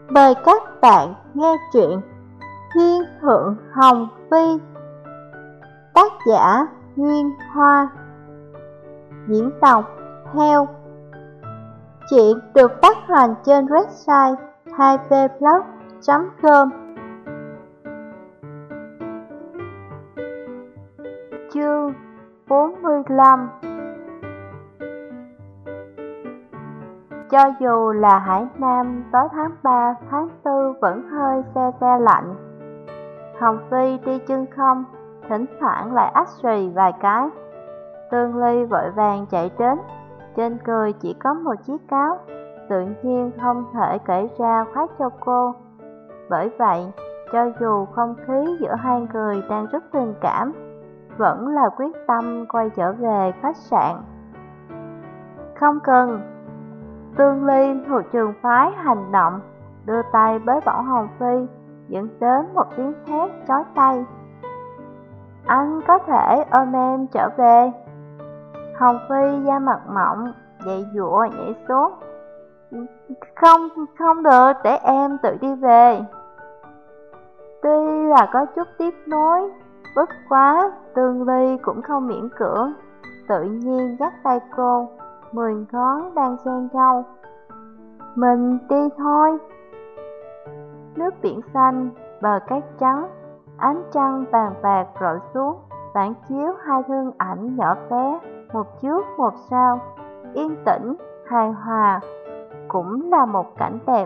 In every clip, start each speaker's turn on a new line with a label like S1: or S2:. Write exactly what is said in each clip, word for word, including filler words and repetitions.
S1: Mời các bạn nghe truyện Thiên Thượng Hồng Phi, tác giả Nguyên Hoa, diễn đọc Heo. Truyện được phát hành trên website hai v blog chấm com. Chương bốn mươi lăm. Cho dù là Hải Nam tối tháng ba, tháng tư vẫn hơi se se lạnh. Hồng Phi đi chân không, thỉnh thoảng lại ách xùy vài cái. Tương Ly vội vàng chạy đến, trên người chỉ có một chiếc áo, tự nhiên không thể cởi ra khoác cho cô. Bởi vậy, cho dù không khí giữa hai người đang rất tình cảm, vẫn là quyết tâm quay trở về khách sạn. Không cần. Tương Ly thuộc trường phái hành động, đưa tay bới bỏ Hồng Phi, dẫn đến một tiếng thét chói tai. Anh có thể ôm em trở về. Hồng Phi da mặt mỏng, dậy dụa nhảy xuống. Không, không được, để em tự đi về. Tuy là có chút tiếc nuối, bất quá Tương Ly cũng không miễn cưỡng, tự nhiên dắt tay cô, mười ngón đang xen nhau. Mình đi thôi. Nước biển xanh, bờ cát trắng, ánh trăng vàng bạc rọi xuống, phản chiếu hai thân ảnh nhỏ bé, một trước một sau, yên tĩnh, hài hòa, cũng là một cảnh đẹp.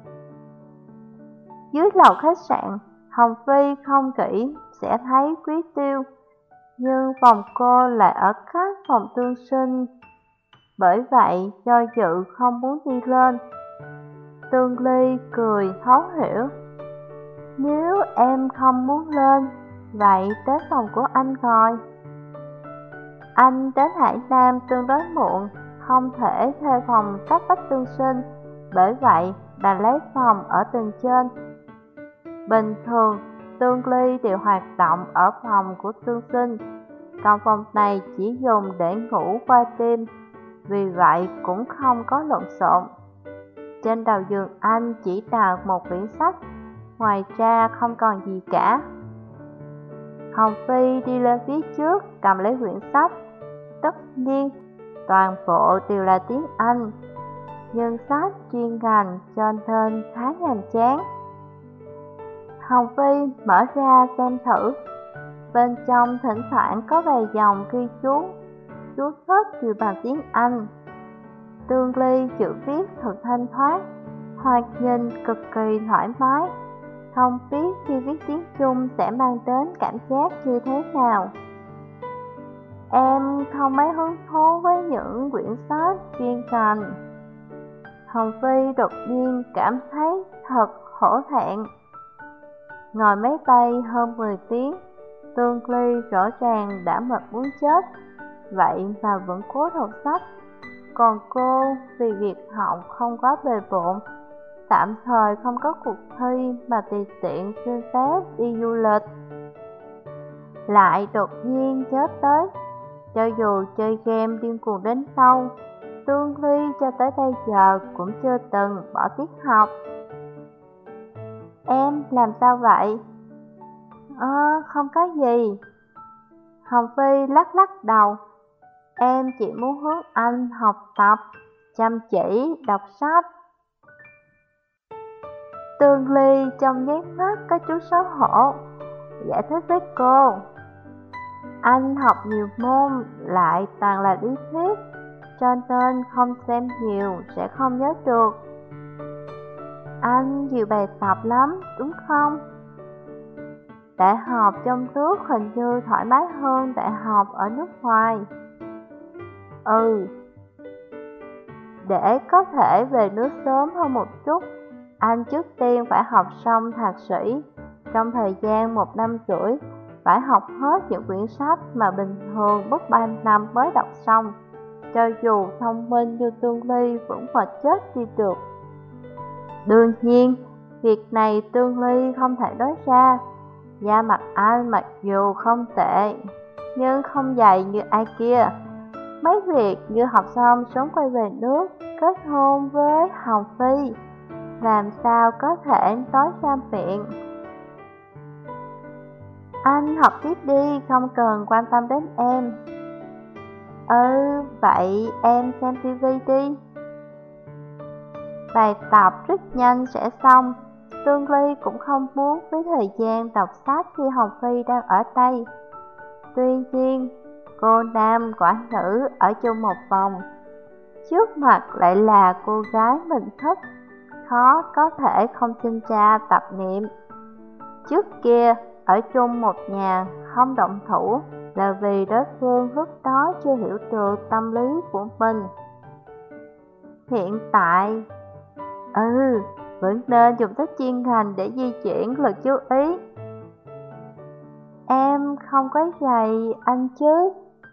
S1: Dưới lầu khách sạn, Hồng Phi không kỹ sẽ thấy Quý Tiêu, nhưng phòng cô lại ở cách phòng Tương Sinh, bởi vậy do dự không muốn đi lên. Tương Ly cười thấu hiểu. Nếu em không muốn lên, vậy tới phòng của anh ngồi. Anh đến Hải Nam tương đối muộn, không thể thuê phòng cách vách Tương Sinh, bởi vậy đành lấy phòng ở tầng trên. Bình thường, Tương Ly đều hoạt động ở phòng của Tương Sinh, còn phòng này chỉ dùng để ngủ qua đêm, vì vậy cũng không có lộn xộn. Trên đầu giường anh chỉ đặt một quyển sách, ngoài ra không còn gì cả. Hồng Phi đi lên phía trước cầm lấy quyển sách, tất nhiên toàn bộ đều là tiếng Anh, nhưng sách chuyên ngành cho nên khá nhàm chán. Hồng Phi mở ra xem thử, bên trong thỉnh thoảng có vài dòng ghi chú, chú thích đều bằng tiếng Anh. Tương Ly chữ viết thật thanh thoát, thoạt nhìn cực kỳ thoải mái, không biết khi viết tiếng Trung sẽ mang đến cảm giác như thế nào. Em không mấy hứng thú với những quyển sách chuyên ngành. Hồng Phi đột nhiên cảm thấy thật hổ thẹn. Ngồi máy bay hơn mười tiếng, Tương Ly rõ ràng đã mệt muốn chết, vậy mà vẫn cố đọc sách. Còn cô vì việc học không quá bề bộn, tạm thời không có cuộc thi mà tùy tiện xin phép đi du lịch. Lại đột nhiên nhớ tới, cho dù chơi game điên cuồng đến đâu, Tương Ly cho tới bây giờ cũng chưa từng bỏ tiết học. Em làm sao vậy? À, không có gì. Hồng Phi lắc lắc đầu. Em chỉ muốn hướng anh học tập, chăm chỉ, đọc sách. Tương Ly trong nháy mắt có chút xấu hổ, giải thích với cô. Anh học nhiều môn, lại toàn là lý thuyết, cho nên không xem nhiều sẽ không nhớ được. Anh nhiều bài tập lắm, đúng không? Đại học trong nước hình như thoải mái hơn đại học ở nước ngoài. Ừ. Để có thể về nước sớm hơn một chút, anh trước tiên phải học xong thạc sĩ. Trong thời gian một năm rưỡi, phải học hết những quyển sách mà bình thường mất ba năm mới đọc xong. Cho dù thông minh như Tương Ly vẫn mệt chết đi được. Đương nhiên, việc này Tương Ly không thể nói ra. Da mặt anh mặc dù không tệ, nhưng không dày như ai kia. Mấy việc như học xong sớm quay về nước, kết hôn với Hồng Phi, làm sao có thể nói ra miệng. Anh học tiếp đi, không cần quan tâm đến em. Ừ, vậy em xem tivi đi. Bài tập rất nhanh sẽ xong. Tương Ly cũng không muốn với thời gian đọc sách khi Hồng Phi đang ở đây. Tuy nhiên, cô nam quả nữ ở chung một phòng, trước mặt lại là cô gái mình thích, khó có thể không sinh ra tập niệm. Trước kia, ở chung một nhà, không động thủ là vì đối phương lúc đó chưa hiểu được tâm lý của mình. Hiện tại, ừ, vẫn nên dùng tới chuyên ngành để di chuyển lực chú ý. Em không có giày anh chứ?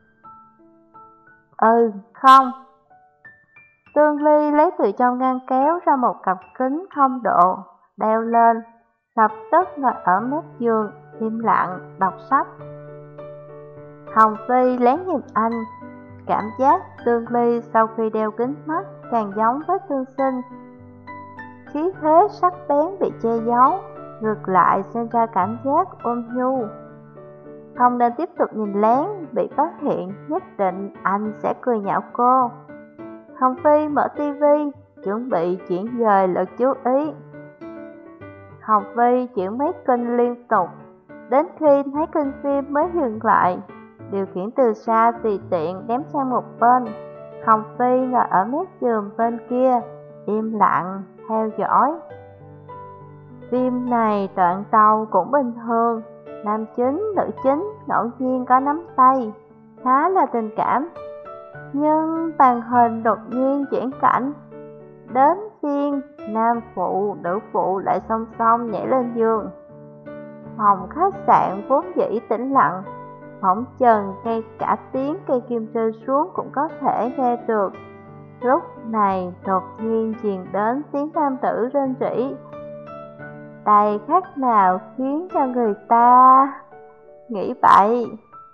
S1: Ừ, không. Tương Ly lấy từ trong ngăn kéo ra một cặp kính không độ, đeo lên, lập tức ngồi ở mép giường, im lặng, đọc sách. Hồng Phi lén nhìn anh, cảm giác Tương Ly sau khi đeo kính mắt càng giống với Tương Sinh. Khí thế sắc bén bị che giấu, ngược lại sinh ra cảm giác ôn nhu. Không nên tiếp tục nhìn lén, bị phát hiện nhất định anh sẽ cười nhạo cô. Hồng Phi mở tivi, chuẩn bị chuyển dời lực chú ý. Hồng Phi chuyển mấy kênh liên tục, đến khi thấy kênh phim mới dừng lại, điều khiển từ xa tùy tiện ném sang một bên. Hồng Phi ngồi ở mép giường bên kia, im lặng, theo dõi. Phim này đoạn đầu cũng bình thường, nam chính, nữ chính ngẫu nhiên có nắm tay, khá là tình cảm. Nhưng màn hình đột nhiên chuyển cảnh, đến phiên nam phụ, nữ phụ lại song song nhảy lên giường. Phòng khách sạn vốn dĩ tĩnh lặng, phỏng chừng ngay cả tiếng cây kim rơi xuống cũng có thể nghe được. Lúc này đột nhiên truyền đến tiếng nam tử rên rỉ. Đây khác nào khiến cho người ta nghĩ bậy.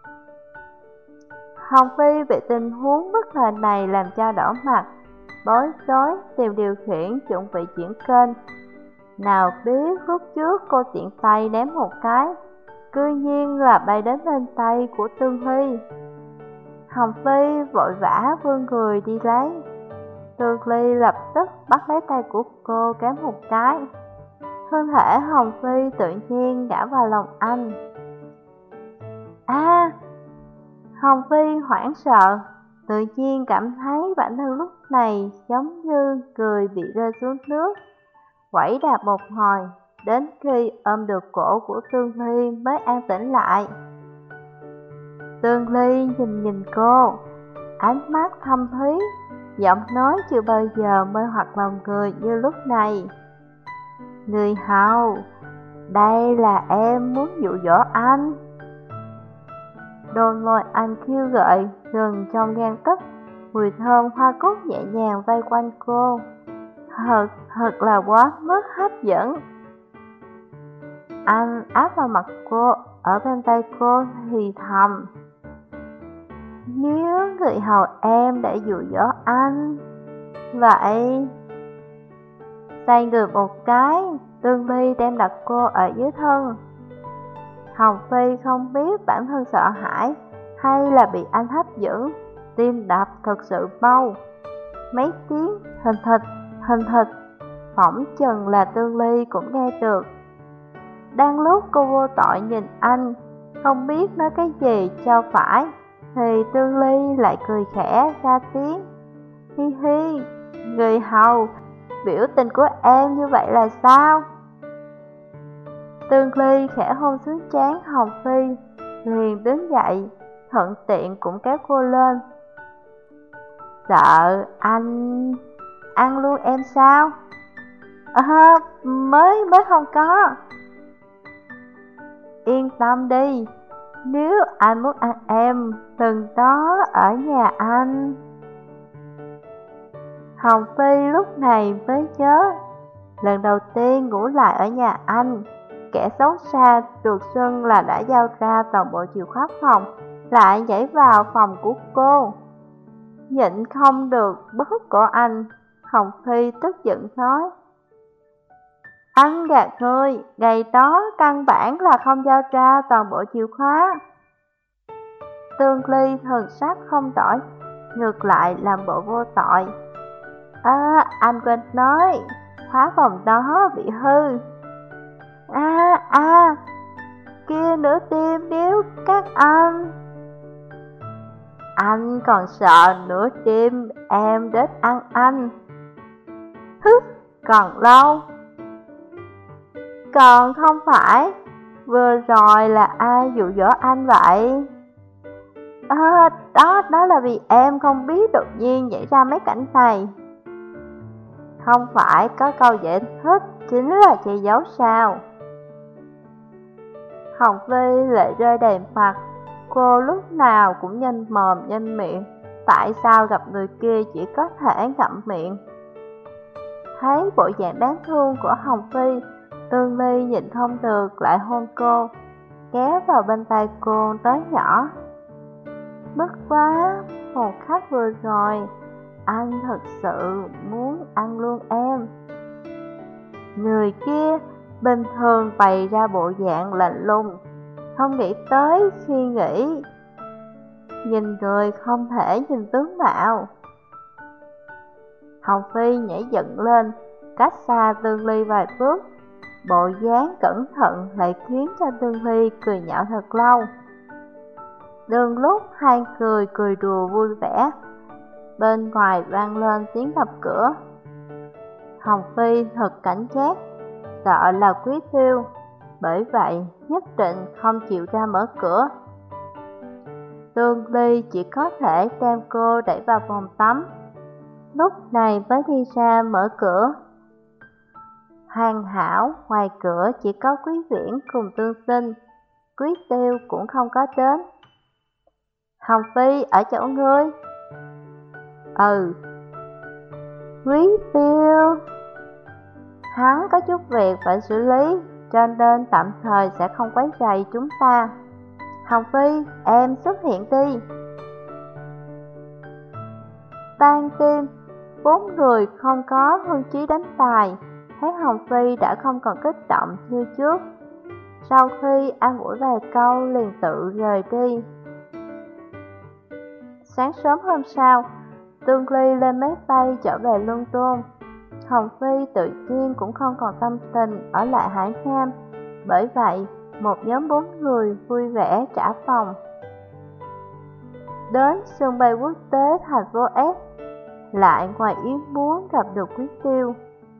S1: Hồng Phi bị tình huống bất ngờ này làm cho đỏ mặt, bối rối tìm điều khiển chuẩn bị chuyển kênh. Nào biết lúc trước cô tiện tay ném một cái, cư nhiên là bay đến bên tay của Tương Ly. Hồng Phi vội vã vươn người đi lấy. Tương Ly lập tức bắt lấy tay của cô kéo một cái. Thân thể Hồng Phi tự nhiên ngã vào lòng anh. A! À, Hồng Phi hoảng sợ, tự nhiên cảm thấy bản thân lúc này giống như người bị rơi xuống nước. Quẩy đạp một hồi, đến khi ôm được cổ của Tương Ly mới an tĩnh lại. Tương Ly nhìn nhìn cô, ánh mắt thâm thúy, giọng nói chưa bao giờ mê hoặc lòng người như lúc này. Người hầu, đây là em muốn dụ dỗ anh. Đôi môi anh khiêu gợi gần trong gang tấc, mùi thơm hoa cúc nhẹ nhàng vây quanh cô. Thật, thật là quá mức hấp dẫn. Anh áp vào mặt cô, ở bên tay cô thì thầm. Nếu người hầu em đã dụ dỗ anh, vậy... Xoay người một cái, Tương Ly đem đặt cô ở dưới thân. Hồng Phi không biết bản thân sợ hãi hay là bị anh hấp dẫn, tim đập thật sự mau. Mấy tiếng hình thịt, hình thịt, phỏng chừng là Tương Ly cũng nghe được. Đang lúc cô vô tội nhìn anh, không biết nói cái gì cho phải, thì Tương Ly lại cười khẽ ra tiếng. Hi hi, người hầu, biểu tình của em như vậy là sao? Tương Ly khẽ hôn xuống trán Hồng Phi, liền đứng dậy, thuận tiện cũng kéo cô lên. Sợ anh ăn luôn em sao? À, mới mới không có. Yên tâm đi, nếu anh muốn ăn em, từng đó ở nhà anh. Hồng Phi lúc này mới nhớ, lần đầu tiên ngủ lại ở nhà anh, kẻ xấu xa được xưng là đã giao ra toàn bộ chìa khóa phòng, lại nhảy vào phòng của cô. Nhịn không được bóp cổ anh, Hồng Phi tức giận nói. Anh gạt người, ngày đó căn bản là không giao ra toàn bộ chìa khóa. Tương Ly thần sắc không đổi, ngược lại làm bộ vô tội. À, anh quên nói, khóa phòng đó bị hư. À, à, kia nửa tim điếu các anh. Anh còn sợ nửa đêm em đến ăn anh. Hứ, còn lâu. Còn không phải, vừa rồi là ai dụ dỗ anh vậy? À, đó, đó là vì em không biết đột nhiên nhảy ra mấy cảnh này. Không phải có câu giải thích chính là che giấu sao? Hồng Phi lệ rơi đầy mặt. Cô lúc nào cũng nhanh mồm nhanh miệng, tại sao gặp người kia chỉ có thể ngậm miệng? Thấy bộ dạng đáng thương của Hồng Phi, Tương Ly nhịn không được lại hôn cô, kéo vào bên tay cô tới nhỏ. Bất quá, một khắc vừa rồi, anh thật sự muốn ăn luôn em. Người kia bình thường bày ra bộ dạng lạnh lùng, không nghĩ tới suy nghĩ. Nhìn người không thể nhìn tướng mạo. Hồng Phi nhảy dựng lên, cách xa Tương Ly vài bước. Bộ dáng cẩn thận lại khiến cho Tương Ly cười nhạo thật lâu. Đừng lúc hai người cười đùa vui vẻ, bên ngoài vang lên tiếng đập cửa. Hồng Phi thật cảnh giác, sợ là Quý Tiêu, bởi vậy nhất định không chịu ra mở cửa. Tương Ly chỉ có thể đem cô đẩy vào phòng tắm, lúc này mới đi ra mở cửa. Hoàn hảo, ngoài cửa chỉ có Quý Viễn cùng Tương Sinh, Quý Tiêu cũng không có đến. Hồng Phi ở chỗ ngươi. Ừ. Quý Tiêu, hắn có chút việc phải xử lý, cho nên tạm thời sẽ không quấy rầy chúng ta. Hồng Phi, em xuất hiện đi. Ban đêm, bốn người không có hứng chí đánh bài, thấy Hồng Phi đã không còn kích động như trước. Sau khi an ủi vài câu liền tự rời đi. Sáng sớm hôm sau, Tương Ly lên máy bay trở về London. Hồng Phi tự nhiên cũng không còn tâm tình ở lại Hải Nam, bởi vậy một nhóm bốn người vui vẻ trả phòng. Đến sân bay quốc tế thành phố S, lại ngoài ý muốn gặp được Quý Tiêu.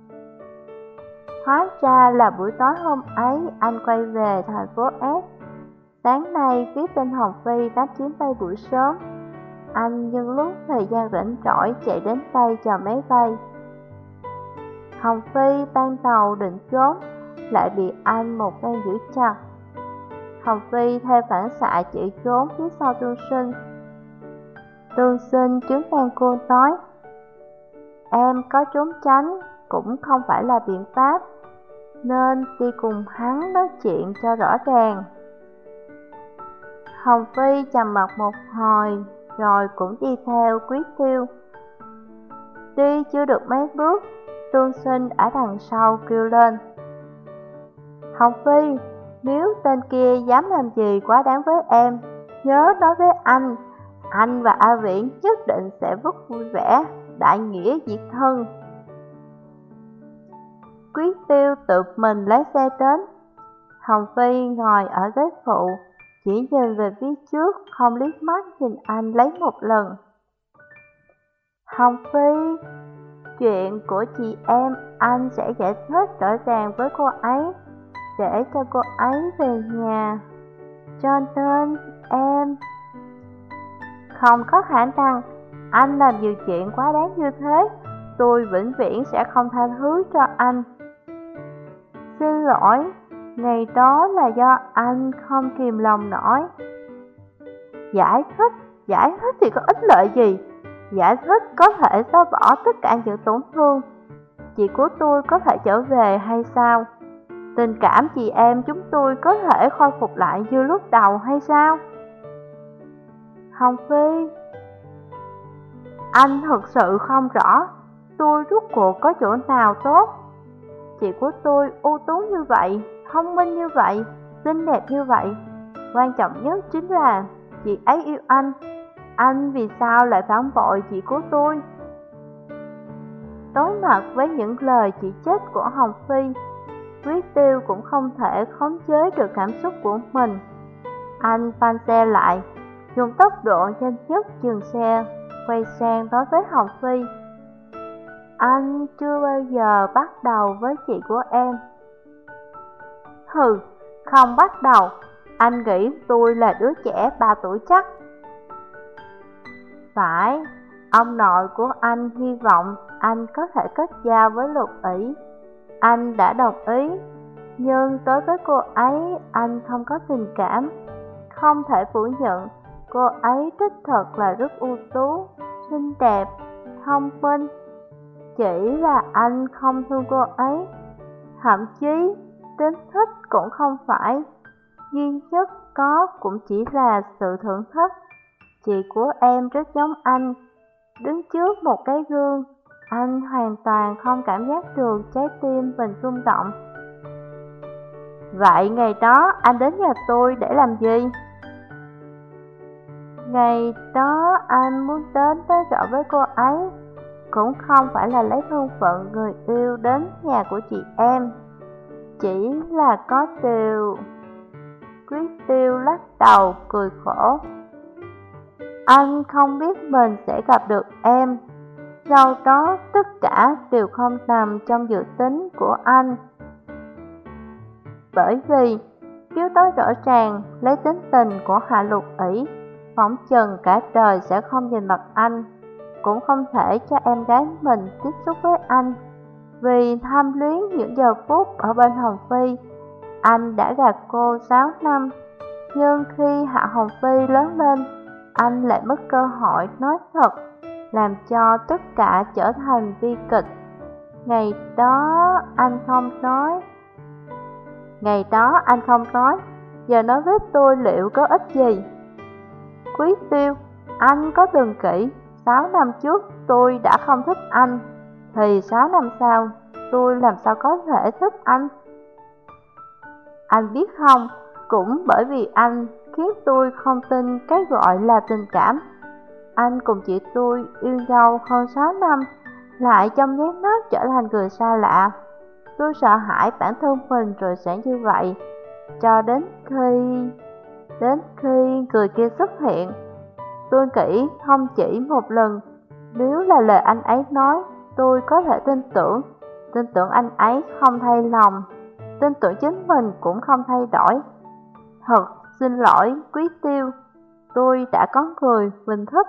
S1: Hóa ra là buổi tối hôm ấy anh quay về thành phố S. Sáng nay phía tên Hồng Phi đáp chuyến bay buổi sớm. Anh nhân lúc thời gian rảnh rỗi chạy đến đây chờ máy bay. Hồng Phi ban đầu định trốn, lại bị anh một bên giữ chặt. Hồng Phi theo phản xạ chạy trốn phía sau Tương Sinh. Tương Sinh chứng đang cô nói, em có trốn tránh cũng không phải là biện pháp, nên đi cùng hắn nói chuyện cho rõ ràng. Hồng Phi trầm mặc một hồi, rồi cũng đi theo Quý Tiêu. Đi chưa được mấy bước, Tương Sinh ở đằng sau kêu lên, Hồng Phi, nếu tên kia dám làm gì quá đáng với em, nhớ nói với anh, anh và A Viễn nhất định sẽ rất vui vẻ, đại nghĩa diệt thân. Quý Tiêu tự mình lái xe đến. Hồng Phi ngồi ở ghế phụ, chỉ nhìn về phía trước, không liếc mắt nhìn anh lấy một lần. Hồng Phi, chuyện của chị em anh sẽ giải thích rõ ràng với cô ấy, để cho cô ấy về nhà. Cho nên em không có khả năng anh làm nhiều chuyện quá đáng như thế, tôi vĩnh viễn sẽ không tha thứ cho anh. Xin lỗi, ngày đó là do anh không kìm lòng nổi. Giải thích, giải thích thì có ích lợi gì? Giải thích có thể xóa bỏ tất cả những tổn thương. Chị của tôi có thể trở về hay sao? Tình cảm chị em chúng tôi có thể khôi phục lại như lúc đầu hay sao? Hồng Phi, anh thật sự không rõ tôi rốt cuộc có chỗ nào tốt. chị của tôi ưu tú như vậy, thông minh như vậy, xinh đẹp như vậy. Quan trọng nhất chính là chị ấy yêu anh. Anh vì sao lại phản bội chị của tôi? Đối mặt với những lời chỉ trích của Hồng Phi, Quý Tiêu cũng không thể khống chế được cảm xúc của mình. Anh phanh xe lại, dùng tốc độ nhanh nhất dừng xe, quay sang nói với Hồng Phi: Anh chưa bao giờ bắt đầu với chị của em. Hừ, không bắt đầu. Anh nghĩ tôi là đứa trẻ ba tuổi chắc. Phải, ông nội của anh hy vọng anh có thể kết giao với Lục Ỷ. Anh đã đồng ý, nhưng đối với cô ấy anh không có tình cảm. Không thể phủ nhận, cô ấy đích thật là rất ưu tú, xinh đẹp, thông minh. Chỉ là anh không thương cô ấy. Thậm chí tính thích cũng không phải, duy nhất có cũng chỉ là sự thưởng thức. Chị của em rất giống anh. Đứng trước một cái gương, anh hoàn toàn không cảm giác được trái tim mình rung động. Vậy ngày đó anh đến nhà tôi để làm gì? Ngày đó anh muốn đến nói rõ với cô ấy, cũng không phải là lấy thân phận người yêu đến nhà của chị em. Chỉ là có điều... Quý Tiêu lắc đầu cười khổ. Anh không biết mình sẽ gặp được em. Sau đó tất cả đều không nằm trong dự tính của anh. Bởi vì yếu tố rõ ràng lấy tính tình của Hạ Lục Ỷ, phỏng chừng cả đời sẽ không nhìn mặt anh, cũng không thể cho em gái mình tiếp xúc với anh. Vì tham luyến những giờ phút ở bên Hồng Phi, anh đã gạt cô sáu năm. Nhưng khi Hạ Hồng Phi lớn lên, anh lại mất cơ hội nói thật, làm cho tất cả trở thành bi kịch. Ngày đó anh không nói. Ngày đó anh không nói, giờ nói với tôi liệu có ích gì? Quý Tiêu, anh có từng kỹ, sáu năm trước tôi đã không thích anh, thì sáu năm sau tôi làm sao có thể thích anh? Anh biết không, cũng bởi vì anh khiến tôi không tin cái gọi là tình cảm. Anh cùng chị tôi yêu nhau hơn sáu năm, lại trong nháy mắt trở thành người xa lạ. Tôi sợ hãi bản thân mình rồi sẽ như vậy, cho đến khi... Đến khi người kia xuất hiện. Tôi nghĩ không chỉ một lần, nếu là lời anh ấy nói, tôi có thể tin tưởng. Tin tưởng anh ấy không thay lòng, tin tưởng chính mình cũng không thay đổi. Thật xin lỗi Quý Tiêu, tôi đã có người mình thích.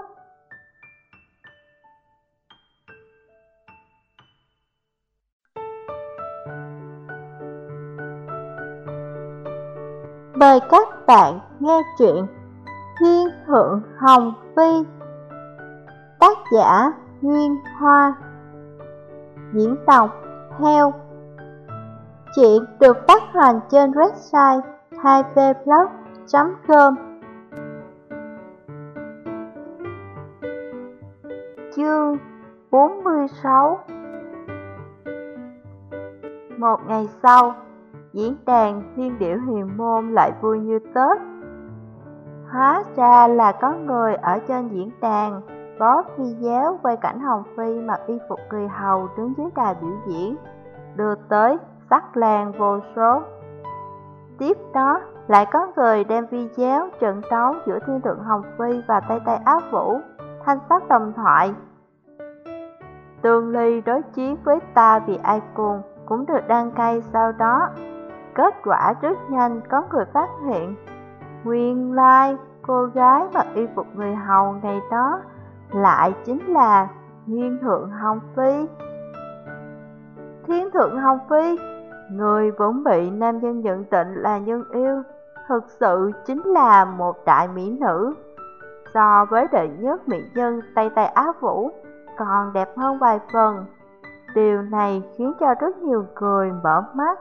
S1: Mời các bạn nghe truyện Thiên Thượng Hồng Phi, tác giả Nguyên Hoa, diễn đọc Heo. Truyện được phát hành trên website hai v blog chấm com. Chương bốn mươi sáu. Một ngày sau, diễn đàn Thiên Điểu Huyền Môn lại vui như Tết. Hóa ra là có người ở trên diễn đàn có video quay cảnh Hồng Phi mặc y phục người hầu đứng dưới đài biểu diễn, đưa tới sắc lan vô số. Tiếp đó lại có người đem video trận đấu giữa Thiên Thượng Hồng Phi và Tây Tây Á Vũ, thanh sắc đồng thoại. Tương Ly đối chiến với ta vì ai cuồng cũng được đăng cay sau đó. Kết quả rất nhanh có người phát hiện, nguyên lai cô gái mặc y phục người hầu ngày đó lại chính là Thiên Thượng Hồng Phi. Thiên Thượng Hồng Phi, người vốn bị nam nhân nhận định là nhân yêu, thực sự chính là một đại mỹ nữ. So với đệ nhất mỹ nhân Tây Tây Á Vũ còn đẹp hơn vài phần. Điều này khiến cho rất nhiều người mở mắt.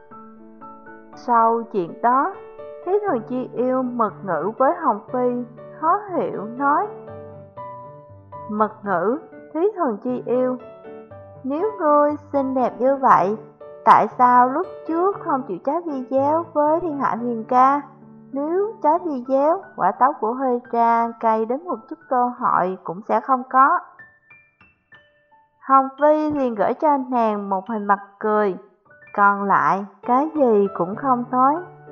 S1: Sau chuyện đó, Thí Thần Chi Yêu mật ngữ với Hồng Phi, khó hiểu nói: Mật ngữ, Thí Thần Chi Yêu, nếu ngươi xinh đẹp như vậy, tại sao lúc trước không chịu trái video với Thiên Hạ Huyền Ca? Nếu trái video, quả táo của hơi ra cay đến một chút cơ hội cũng sẽ không có. Hồng Phi liền gửi cho nàng một hình mặt cười, còn lại cái gì cũng không nói.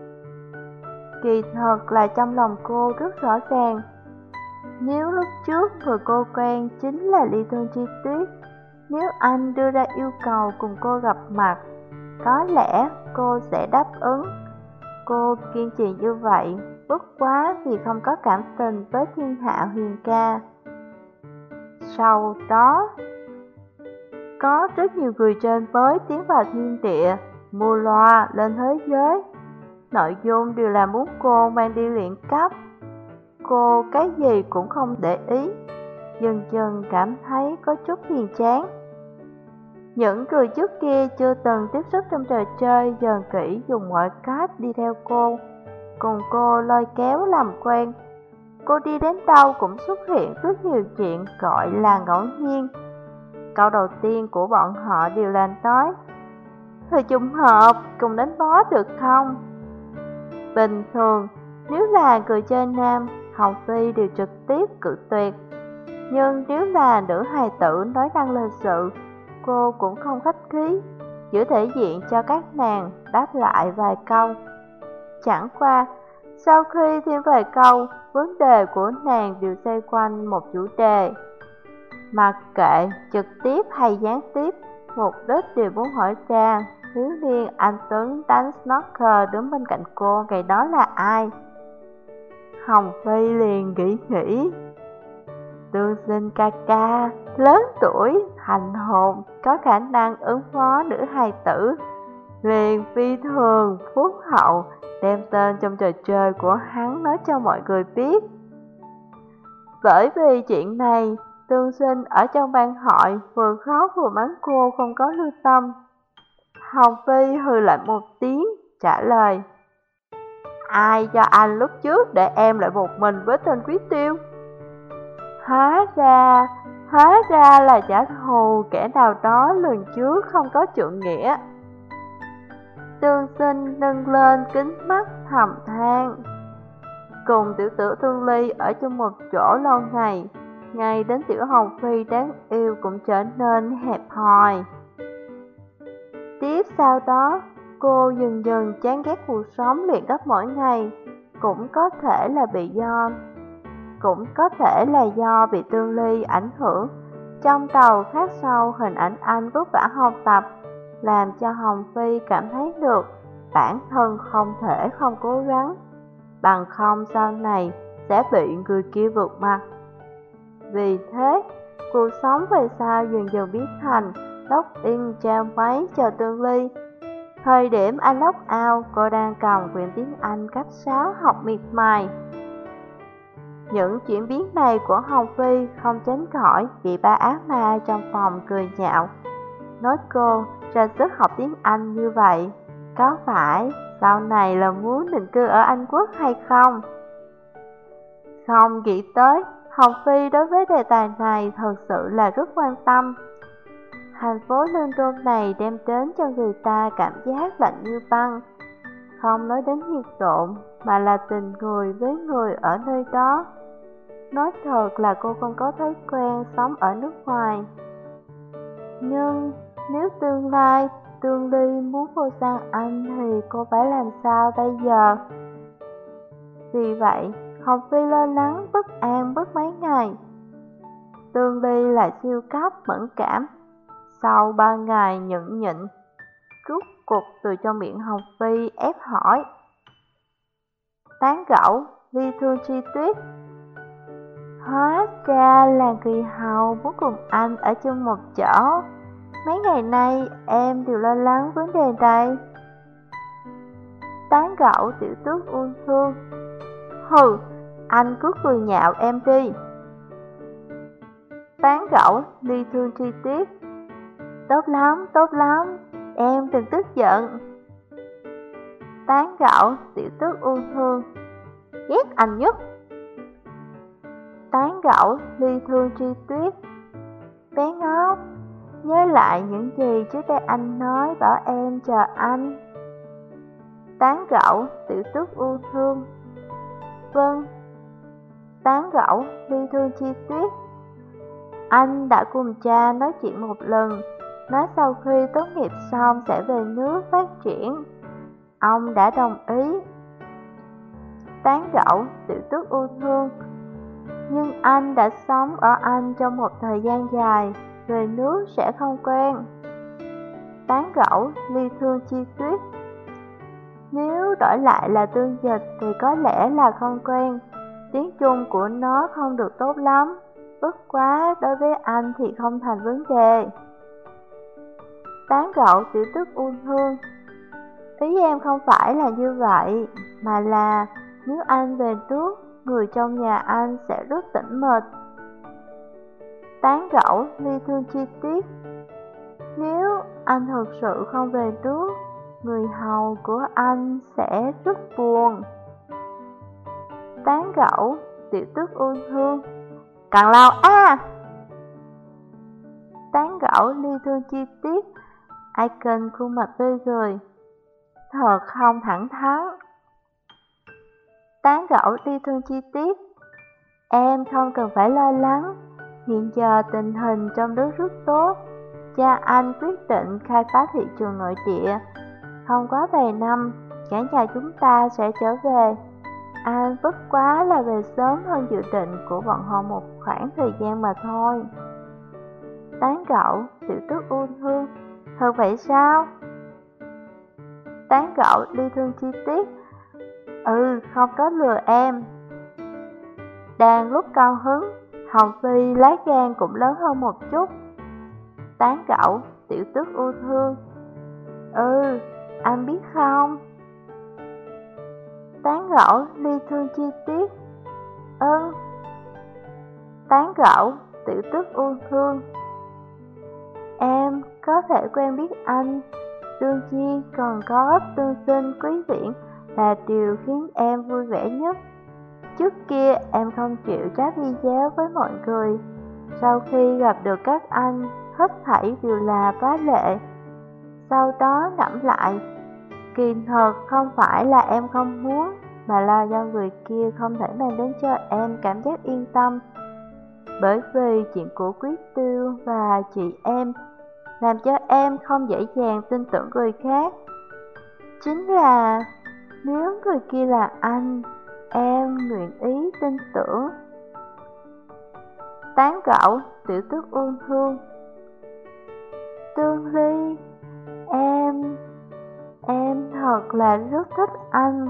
S1: Kỳ thật là trong lòng cô rất rõ ràng, nếu lúc trước người cô quen chính là Ly Thương Chi Tuyết, nếu anh đưa ra yêu cầu cùng cô gặp mặt, có lẽ cô sẽ đáp ứng. Cô kiên trì như vậy, bất quá vì không có cảm tình với Thiên Hạ Huyền Ca. Sau đó, có rất nhiều người trên mới tiến vào thiên địa, mua loa lên thế giới. Nội dung đều là muốn cô mang đi luyện cấp. Cô cái gì cũng không để ý, dần dần cảm thấy có chút phiền chán. Những người trước kia chưa từng tiếp xúc trong trò chơi dần kỹ dùng mọi cách đi theo cô, cùng cô lôi kéo làm quen. Cô đi đến đâu cũng xuất hiện rất nhiều chuyện gọi là ngẫu nhiên. Câu đầu tiên của bọn họ đều là nói: "Thời trùng hợp cùng đánh boss được không?" Bình thường, nếu là người chơi nam, Hồng Phi đều trực tiếp cự tuyệt. Nhưng nếu là nữ hài tử nói năng lịch sự, cô cũng không khách khí, giữ thể diện cho các nàng đáp lại vài câu. Chẳng qua, sau khi thêm vài câu, vấn đề của nàng đều xoay quanh một chủ đề. Mặc kệ trực tiếp hay gián tiếp, mục đích đều muốn hỏi ra thiếu niên anh Tuấn đánh snooker đứng bên cạnh cô ngày đó là ai. Hồng Phi liền nghĩ nghĩ, Tương Sinh ca ca, lớn tuổi, hành hồn, có khả năng ứng phó nữ hài tử, liền phi thường, phúc hậu, đem tên trong trò chơi của hắn nói cho mọi người biết. Bởi vì chuyện này, Tương Sinh ở trong ban hội vừa khóc vừa mắng cô không có lưu tâm. Hồng Phi hừ lại một tiếng, trả lời: "Ai cho anh lúc trước để em lại một mình với tên Quý Tiêu?" Hóa ra, hóa ra là trả thù kẻ nào đó lần trước không có trượng nghĩa. Tương Sinh nâng lên kính mắt thầm than. Cùng tiểu tử Tương Ly ở chung một chỗ lâu ngày, ngay đến tiểu Hồng Phi đáng yêu cũng trở nên hẹp hòi. Tiếp sau đó, cô dần dần chán ghét cuộc sống luyện cấp mỗi ngày, cũng có thể là bị do Cũng có thể là do bị Tương Ly ảnh hưởng. Trong đầu khắc sâu hình ảnh anh vất vả học tập, làm cho Hồng Phi cảm thấy được bản thân không thể không cố gắng, bằng không sau này sẽ bị người kia vượt mặt. Vì thế, cuộc sống về sau dần dần biến thành log in trao máy cho Tương Ly. Thời điểm anh log out, cô đang cầm quyển tiếng Anh cấp sáu học miệt mài. Những chuyển biến này của Hồng Phi không tránh khỏi bị ba ác ma trong phòng cười nhạo, nói cô ra sức học tiếng Anh như vậy, có phải sau này là muốn định cư ở Anh Quốc hay không? Không nghĩ tới, Hồng Phi đối với đề tài này thật sự là rất quan tâm. Thành phố London này đem đến cho người ta cảm giác lạnh như băng, không nói đến nhiệt độ mà là tình người với người ở nơi đó. Nói thật là cô không có thói quen sống ở nước ngoài. Nhưng nếu tương lai Tương Ly muốn vô sang Anh thì cô phải làm sao bây giờ? Vì vậy, Hồng Phi lo lắng bất an mất mấy ngày. Tương Ly lại siêu cấp mẫn cảm. Sau ba ngày nhẫn nhịn, rút cục từ trong miệng Hồng Phi ép hỏi: "Tán gẫu, Ly Thương Chi Tuyết, hóa ra là người hầu muốn cùng anh ở chung một chỗ. Mấy ngày nay em đều lo lắng vấn đề này." Tán gẫu tiểu tước ôn thương: "Hừ, anh cứ cười nhạo em đi." Tán gẫu Ly Thương Chi Tuyết: "Tốt lắm, tốt lắm, em đừng tức giận." Tán gẫu tiểu tước ôn thương: "Ghét anh nhất." Tán gẫu Ly Thương Chi Tuyết: "Bé ngốc, Nhớ lại những gì trước đây anh nói, bảo em chờ anh. Tán gẫu, Tiểu Tước ưu thương. Vâng. Tán gẫu, Ly Thương Chi Tuyết. Anh đã cùng cha nói chuyện một lần, nói sau khi tốt nghiệp xong sẽ về nước phát triển. Ông đã đồng ý. Tán gẫu, Tiểu Tước ưu thương. Nhưng anh đã sống ở Anh trong một thời gian dài, về nước sẽ không quen. Tán gẫu, Ly Thương Chi Tuyết. Nếu đổi lại là tương dịch thì có lẽ là không quen, tiếng Trung của nó không được tốt lắm, bất quá đối với anh thì không thành vấn đề. Tán gẫu, Tiểu Tước ưu thương. Ý em không phải là như vậy, mà là nếu anh về nước, người trong nhà anh sẽ rất tĩnh mịch. Tán gẫu, Ly Thương Chi Tuyết. Nếu anh thực sự không về nước, người hầu của anh sẽ rất buồn. Tán gẫu, Tiểu Tước ưu thương. Càng lao a à! Tán gẫu, Ly Thương Chi Tiết. Icon khuôn mặt tươi cười. Thật không thẳng thắn. Tán gẫu, Ly Thương Chi Tiết. Em không cần phải lo lắng, hiện giờ tình hình trong nước rất tốt. Cha anh quyết định khai phá thị trường nội địa, không quá vài năm, cả nhà chúng ta sẽ trở về. Anh bất quá là về sớm hơn dự định của bọn họ một khoảng thời gian mà thôi. Tán gẫu, Tiểu Tước ưu thương. Thật vậy sao? Tán gẫu, Ly Thương Chi Tiết. Ừ, không có lừa em. Đang lúc cao hứng, Hồng Phi lá gan cũng lớn hơn một chút. Tán gẫu, Tiểu Tước ưu thương. Ừ, anh biết không? Tán gẫu, Ly Thương Chi Tiết. Ừ. Tán gẫu, Tiểu Tước ưu thương. Em có thể quen biết anh, đương nhiên còn có tương sinh quý viễn là điều khiến em vui vẻ nhất. Trước kia em không chịu trách video với mọi người, sau khi gặp được các anh, hết thảy đều là phá lệ. Sau đó ngẫm lại, kỳ thật không phải là em không muốn, mà là do người kia không thể mang đến cho em cảm giác yên tâm. Bởi vì chuyện của Quý Tiêu và chị em làm cho em không dễ dàng tin tưởng người khác. Chính là nếu người kia là anh, em nguyện ý tin tưởng. Tán gẫu, Tiểu Tước ưu thương. Tương Ly, em, em thật là rất thích anh.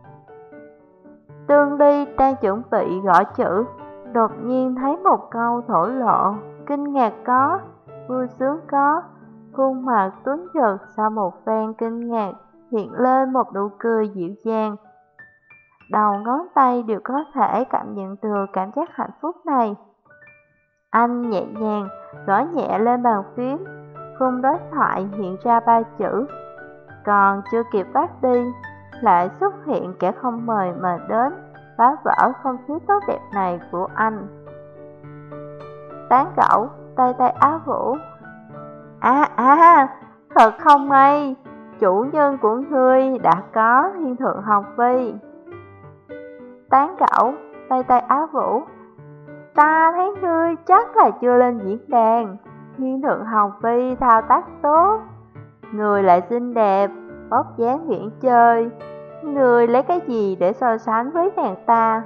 S1: Tương Ly đang chuẩn bị gõ chữ, đột nhiên thấy một câu thổ lộ, kinh ngạc có, vui sướng có, khuôn mặt tuấn giật sau một phen kinh ngạc hiện lên một nụ cười dịu dàng. Đầu ngón tay đều có thể cảm nhận được cảm giác hạnh phúc này. Anh nhẹ nhàng gõ nhẹ lên bàn phím, khung đối thoại hiện ra ba chữ. Còn chưa kịp phát đi, lại xuất hiện kẻ không mời mà đến, phá vỡ không khí tốt đẹp này của anh. Tán gẫu, tay tay áo vũ. À à, thật không may, chủ nhân của ngươi đã có Thiên Thượng Hồng Phi. Tán gẫu, tay tay áo vũ. Ta thấy ngươi chắc là chưa lên diễn đàn. Thiên Thượng Hồng Phi thao tác tốt, người lại xinh đẹp, vóc dáng uyển chơi, người lấy cái gì để so sánh với nàng ta?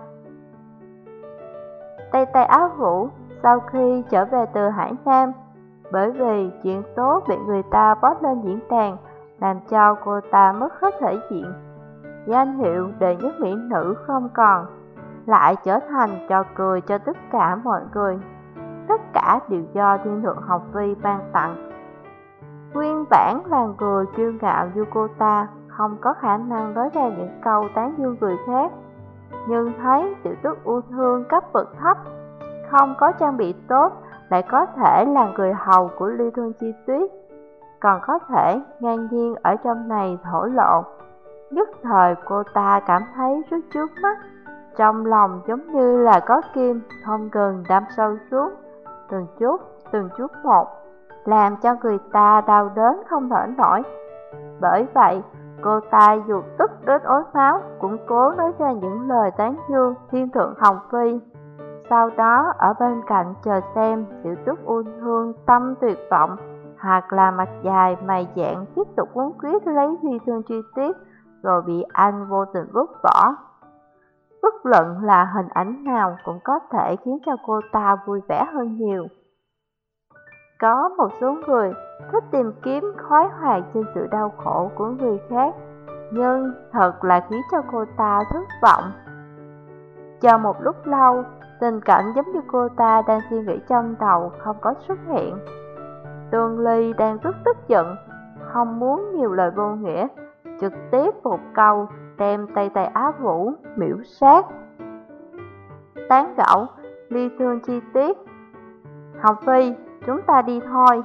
S1: Tay tay áo vũ sau khi trở về từ Hải Nam, bởi vì chuyện tốt bị người ta post lên diễn đàn, làm cho cô ta mất hết thể diện. Danh hiệu đệ nhất mỹ nữ không còn, lại trở thành trò cười cho tất cả mọi người. Tất cả đều do Thiên Thượng Hồng Phi ban tặng. Nguyên bản là người kiêu ngạo như cô ta, không có khả năng nói ra những câu tán dương người khác. Nhưng thấy Tiểu Tước ưu thương cấp bậc thấp, không có trang bị tốt, lại có thể là người hầu của Ly Thương Chi Tuyết, còn có thể ngang nhiên ở trong này thổ lộ. Nhất thời cô ta cảm thấy rất trước mắt, trong lòng giống như là có kim không ngừng đâm sâu xuống, từng chút, từng chút một. làm cho người ta đau đớn không thở nổi. Bởi vậy, cô ta dù tức đến ối máu cũng cố nói ra những lời tán dương thiên thượng Hồng Phi. Sau đó ở bên cạnh chờ xem Tiểu Túc u thương tâm tuyệt vọng, hoặc là mặt dài mày dạn tiếp tục quấn quýt lấy Huy Thương Chi Tiết, rồi bị anh vô tình vứt bỏ. Bất luận là hình ảnh nào cũng có thể khiến cho cô ta vui vẻ hơn nhiều. Có một số người thích tìm kiếm khoái hoạt trên sự đau khổ của người khác, nhưng thật là khiến cho cô ta thất vọng. Chờ một lúc lâu, tình cảnh giống như cô ta đang suy nghĩ trong đầu không có xuất hiện. Tương Ly đang rất tức giận, không muốn nhiều lời vô nghĩa, trực tiếp một câu đem Tây Tây Á Vũ miễu sát. Tán gẫu, Ly Thương Chi Tiết. Hồng Phi, chúng ta đi thôi.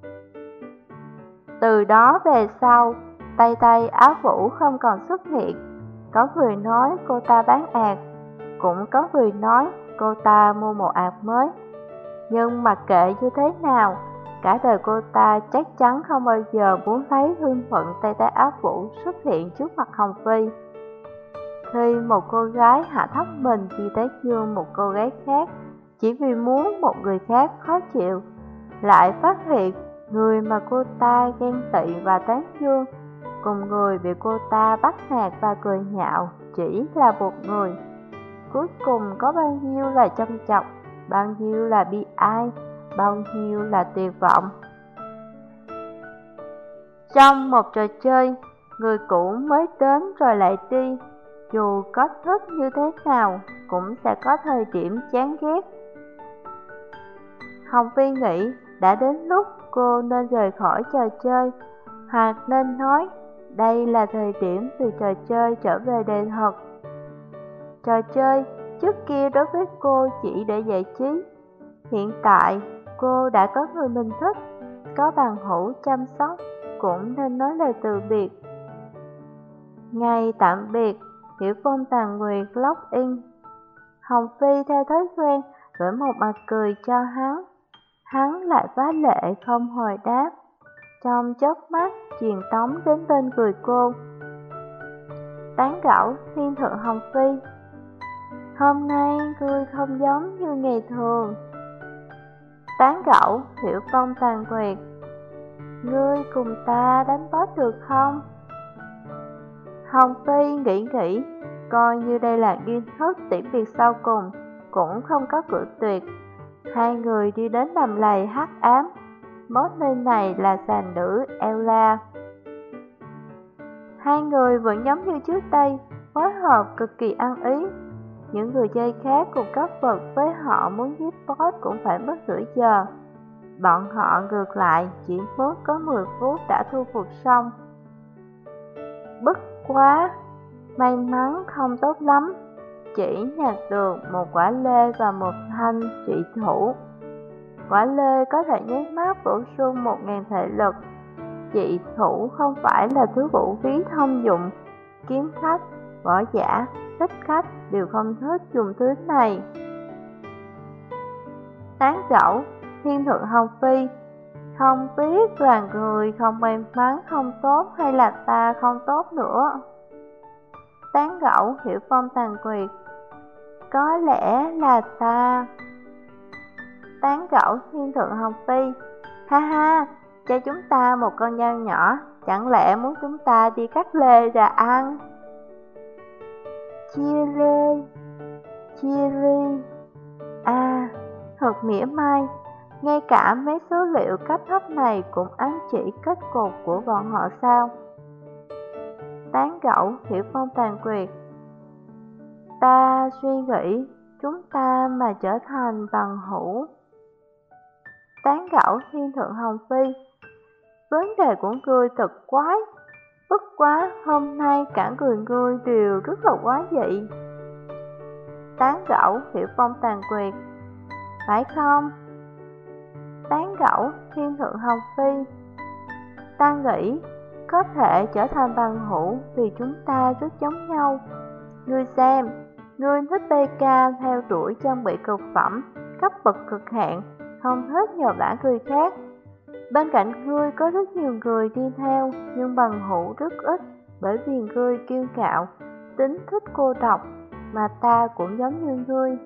S1: Từ đó về sau, Tây Tây Á Vũ không còn xuất hiện. Có người nói cô ta bán ạt, cũng có người nói cô ta mua một ạt mới. Nhưng mặc kệ như thế nào, cả đời cô ta chắc chắn không bao giờ muốn thấy thân phận Tây Tây Á Vũ xuất hiện trước mặt Hồng Phi. Khi một cô gái hạ thấp mình vì tán dương một cô gái khác chỉ vì muốn một người khác khó chịu, lại phát hiện người mà cô ta ghen tị và tán dương cùng người bị cô ta bắt nạt và cười nhạo chỉ là một người, cuối cùng có bao nhiêu là châm chọc, bao nhiêu là bi ai, bao nhiêu là tuyệt vọng. Trong một trò chơi, người cũ mới đến rồi lại đi, dù có thích như thế nào cũng sẽ có thời điểm chán ghét. Hồng Phi nghĩ đã đến lúc cô nên rời khỏi trò chơi, hoặc nên nói đây là thời điểm từ trò chơi trở về đời thật. Trò chơi trước kia đối với cô chỉ để giải trí, hiện tại cô đã có người mình thích, có bằng hữu chăm sóc, cũng nên nói lời từ biệt. Ngày tạm biệt, Hiểu Phong Tàn Nguyệt log in. Hồng Phi theo thói quen gửi một mặt cười cho hắn. Hắn lại phá lệ không hồi đáp. Trong chớp mắt truyền tống đến bên người cô. Tán gẫu thiên thượng Hồng Phi. Hôm nay ngươi không giống như ngày thường. Tán gẫu Hiểu Phong Tàn Nguyệt. Ngươi cùng ta đánh boss được không? Hồng Phi nghĩ nghĩ, coi như đây là nghi thức tiễn biệt sau cùng, cũng không có cự tuyệt. Hai người đi đến đầm lầy hắc ám. Boss nơi này là sàn nữ Ella. Hai người vẫn giống như trước đây, phối hợp cực kỳ ăn ý. Những người chơi khác cùng cấp bậc với họ muốn giết boss cũng phải mất nửa giờ. Bọn họ ngược lại chỉ mất có mười phút đã thu phục xong. Bất quá, may mắn không tốt lắm, chỉ nhặt được một quả lê và một thanh trị thủ. Quả lê có thể nháy mắt bổ sung một nghìn thể lực. Trị thủ không phải là thứ vũ khí thông dụng. Kiếm khách, võ giả, thích khách đều không thích dùng thứ này. Tán gẫu thiên thượng Hồng Phi. Không biết là người không may mắn không tốt hay là ta không tốt nữa. Tán gẫu Hiểu Phong Tàn Nguyệt. Có lẽ là ta. Tán gẫu thiên thượng Hồng Phi. Ha ha, cho chúng ta một con dao nhỏ, chẳng lẽ muốn chúng ta đi cắt lê ra ăn? Chia lê, chia ly. À, thật mỉa mai. Ngay cả mấy số liệu cấp thấp này cũng ám chỉ kết cục của bọn họ sao? Tán gẫu Hiểu Phong Tàn Nguyệt. Ta suy nghĩ chúng ta mà trở thành bằng hữu. Tán gẫu thiên thượng Hồng Phi. Vấn đề của ngươi thật quái. Bất quá hôm nay cả người ngươi đều rất là quái dị. Tán gẫu Hiểu Phong Tàn Nguyệt. Phải không? Tán gẫu thiên thượng Hồng Phi. Ta nghĩ có thể trở thành bằng hữu vì chúng ta rất giống nhau. Ngươi xem, ngươi thích bê ca theo đuổi trang bị cực phẩm, cấp bậc cực hạn, không thích nhờ vả người khác. Bên cạnh ngươi có rất nhiều người đi theo, nhưng bằng hữu rất ít, bởi vì ngươi kiêu ngạo, tính thích cô độc, mà ta cũng giống như ngươi.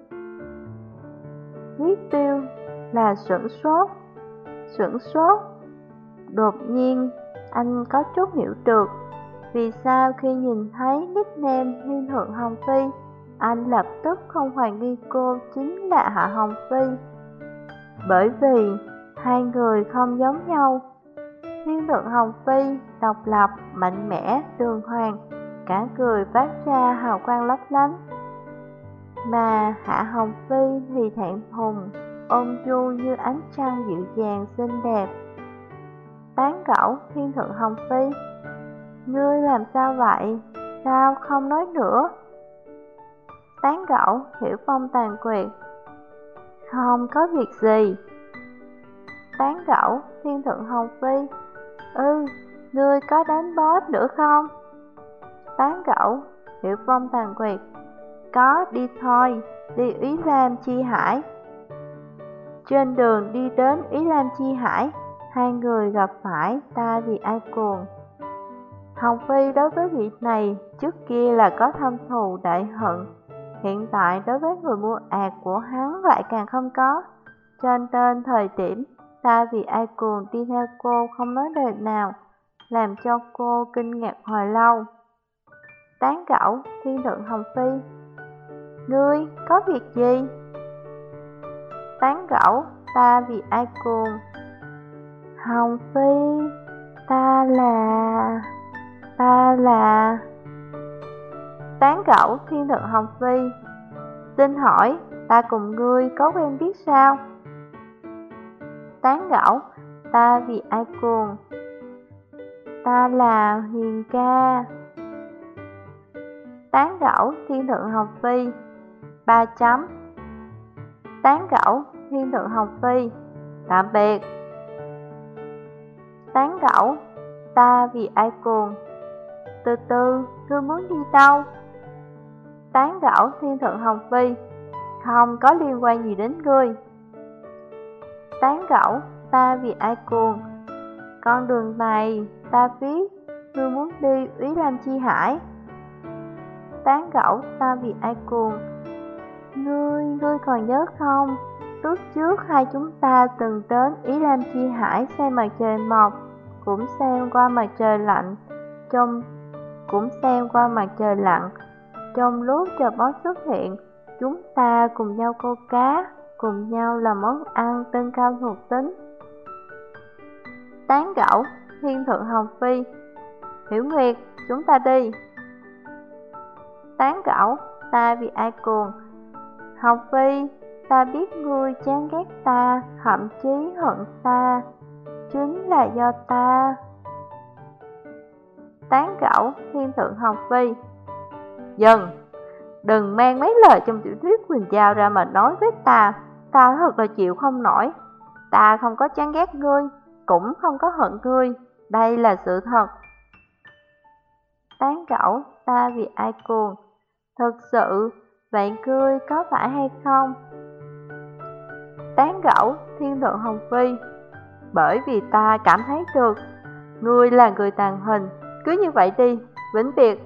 S1: Quyết Tiêu là sửng sốt, sửng sốt. Đột nhiên, anh có chút hiểu được vì sao khi nhìn thấy nickname Thiên Thượng Hồng Phi, anh lập tức không hoài nghi cô chính là Hạ Hồng Phi. Bởi vì hai người không giống nhau. Thiên Thượng Hồng Phi độc lập, mạnh mẽ, đường hoàng, cả người phát ra hào quang lấp lánh. Mà Hạ Hồng Phi thì thẹn thùng, ôn nhu như ánh trăng dịu dàng xinh đẹp. Tán gẫu Thiên Thượng Hồng Phi: ngươi làm sao vậy? Sao không nói nữa? Tán gẫu Hiểu Phong Tàn Quyệt: không có việc gì. Tán gẫu Thiên Thượng Hồng Phi: Ừ, ngươi có đánh boss nữa không? Tán gẫu Hiểu Phong Tàn Quyệt: có, đi thôi, đi Ý Lam Chi Hải. Trên đường đi đến Ý Lam Chi Hải, hai người gặp phải Ta Vì Ai Cuồng. Hồng Phi đối với việc này trước kia là có thâm thù đại hận, hiện tại đối với người mua ạt của hắn lại càng không có. Cho nên thời điểm Ta Vì Ai Cuồng đi theo cô không nói lời nào, làm cho cô kinh ngạc hồi lâu. Tán gẫu Thiên Thượng Hồng Phi: ngươi có việc gì? Tán gẫu Ta Vì Ai Cuồng: Hồng Phi, ta là... ta là... Tán gẫu Thiên Thượng Hồng Phi: xin hỏi, ta cùng ngươi có quen biết sao? Tán gẫu Ta Vì Ai Cuồng: ta là Huyền ca. Tán gẫu Thiên Thượng Hồng Phi: ba chấm. Tán gẫu Thiên Thượng Hồng Phi: tạm biệt. Tán gẫu Ta Vì Ai Cuồng: từ từ, ngươi muốn đi đâu? Tán gẫu Thiên Thượng Hồng Phi: không có liên quan gì đến ngươi. Tán gẫu Ta Vì Ai Cuồng: con đường này ta biết, ngươi muốn đi Úy Lam Chi Hải. Tán gẫu Ta Vì Ai Cuồng: Ngươi, ngươi còn nhớ không? Lúc trước hai chúng ta từng đến Ý Lam Chi Hải xem mặt trời mọc, cũng xem qua mặt trời lạnh, trong cũng xem qua mặt trời lặn. Trong lúc trời bóng xuất hiện, chúng ta cùng nhau câu cá, cùng nhau làm món ăn nâng cao thuộc tính. Tán gẫu Thiên Thượng Hồng Phi: Hiểu Nguyệt, chúng ta đi. Tán gẫu Ta Vì Ai Cuồng: Hồng Phi, ta biết ngươi chán ghét ta, thậm chí hận ta, chính là do ta. Tán gẫu Thiên Thượng Hồng Phi: dừng, đừng mang mấy lời trong tiểu thuyết Quỳnh Giao ra mà nói với ta, ta thật là chịu không nổi. Ta không có chán ghét ngươi, cũng không có hận ngươi, đây là sự thật. Tán gẫu Ta Vì Ai Cuồng: thật sự, vậy ngươi có phải hay không? Tán gẫu Thiên Thượng Hồng Phi: bởi vì ta cảm thấy được, ngươi là người tàn hình, cứ như vậy đi, vĩnh biệt.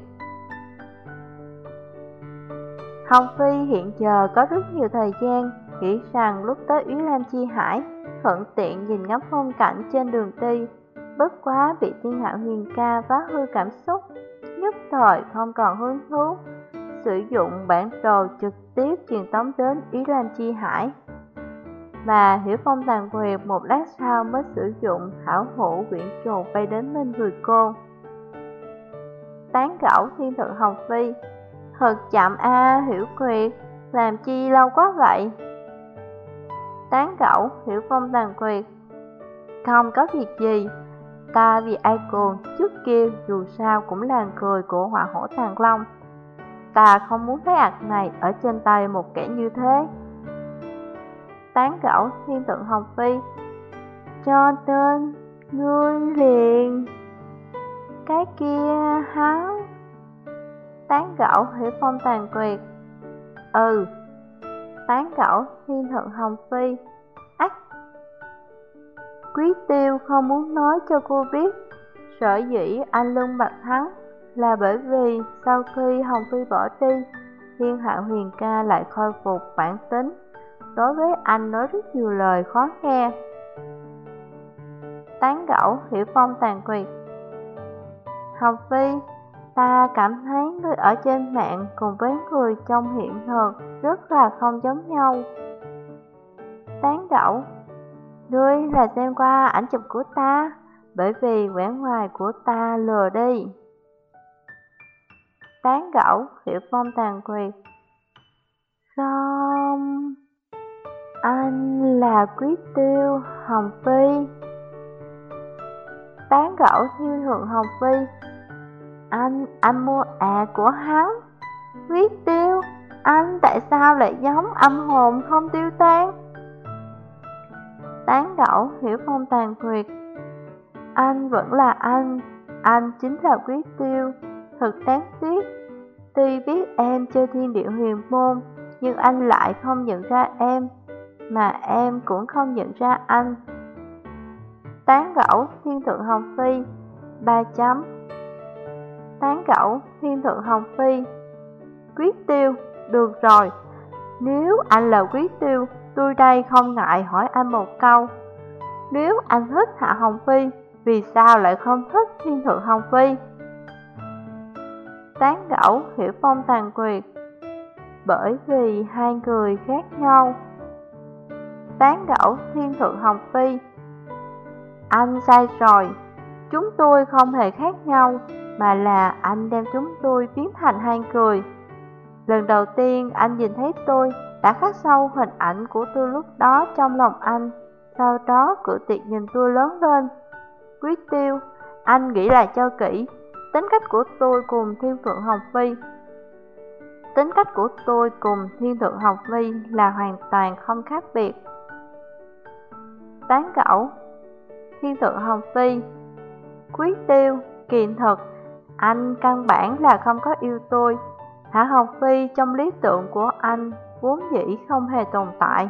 S1: Hồng Phi hiện giờ có rất nhiều thời gian, nghĩ rằng lúc tới Úy Lam Chi Hải, thuận tiện nhìn ngắm phong cảnh trên đường đi, bất quá bị Thiên Hạo Huyền ca phá hư cảm xúc, nhất thời không còn hứng thú, sử dụng bản đồ trực tiếp truyền tống đến Úy Lam Chi Hải. Mà Hiểu Phong Tàn Quyệt một lát sau mới sử dụng hảo hữu quyển trù bay đến bên người cô. Tán gẫu Thiên Thượng Hồng Phi: thật chậm a, Hiểu Quyệt, làm chi lâu quá vậy? Tán gẫu Hiểu Phong Tàn Quyệt: không có việc gì, Ta Vì Ai Cuồng trước kia dù sao cũng là người của Hỏa Hổ Tàn Long, ta không muốn cái ạc này ở trên tay một kẻ như thế. Tán gẫu Thiên Thượng Hồng Phi: cho nên ngươi liền... cái kia hắn... Tán gẫu Hiểu Phong Tàn Quyệt: ừ. Tán gẫu Thiên Thượng Hồng Phi: ách. Quý Tiêu không muốn nói cho cô biết sở dĩ anh lưng mặt hắn là bởi vì sau khi Hồng Phi bỏ đi, Thiên Hạ Huyền Ca lại khôi phục bản tính, đối với anh nói rất nhiều lời khó nghe. Tán gẫu Hiểu Phong tàn quyệt. Hồng Phi, ta cảm thấy người ở trên mạng cùng với người trong hiện thực rất là không giống nhau. Tán gẫu, ngươi là xem qua ảnh chụp của ta, bởi vì vẻ ngoài của ta lừa đi. Tán gẫu Hiểu Phong tàn quyệt. Không, anh là Quý Tiêu Hồng Phi. Tán gẫu Thiên Thượng Hồng Phi. Anh, anh mua à của hắn. Quý Tiêu, anh tại sao lại giống âm hồn không tiêu tan? Tán gẫu Hiểu Phong tàn quyệt. Anh vẫn là anh, anh chính là Quý Tiêu. Thật đáng tiếc, tuy biết em chơi thiên địa huyền môn, nhưng anh lại không nhận ra em, mà em cũng không nhận ra anh. Tán gẫu Thiên Thượng Hồng Phi. Ba chấm. Tán gẫu Thiên Thượng Hồng Phi. Quý Tiêu, được rồi, nếu anh là Quý Tiêu, tôi đây không ngại hỏi anh một câu. Nếu anh thích Hạ Hồng Phi, vì sao lại không thích Thiên Thượng Hồng Phi? Tán gẫu Hiểu Phong tàn quyệt. Bởi vì hai người khác nhau. Tán gẫu Thiên Thượng Hồng Phi. Anh sai rồi, chúng tôi không hề khác nhau, mà là anh đem chúng tôi biến thành hai người. Lần đầu tiên anh nhìn thấy tôi đã khắc sâu hình ảnh của tôi lúc đó trong lòng anh, sau đó cự tuyệt nhìn tôi lớn lên. Quý Tiêu, anh nghĩ lại cho kỹ, tính cách của tôi cùng Thiên Thượng Hồng Phi. Tính cách của tôi cùng Thiên Thượng Hồng Phi là hoàn toàn không khác biệt. Tán gẫu Thiên Thượng Hồng Phi. Quý Tiêu, kỳ thực, anh căn bản là không có yêu tôi. Hạ Hồng Phi trong lý tưởng của anh vốn dĩ không hề tồn tại.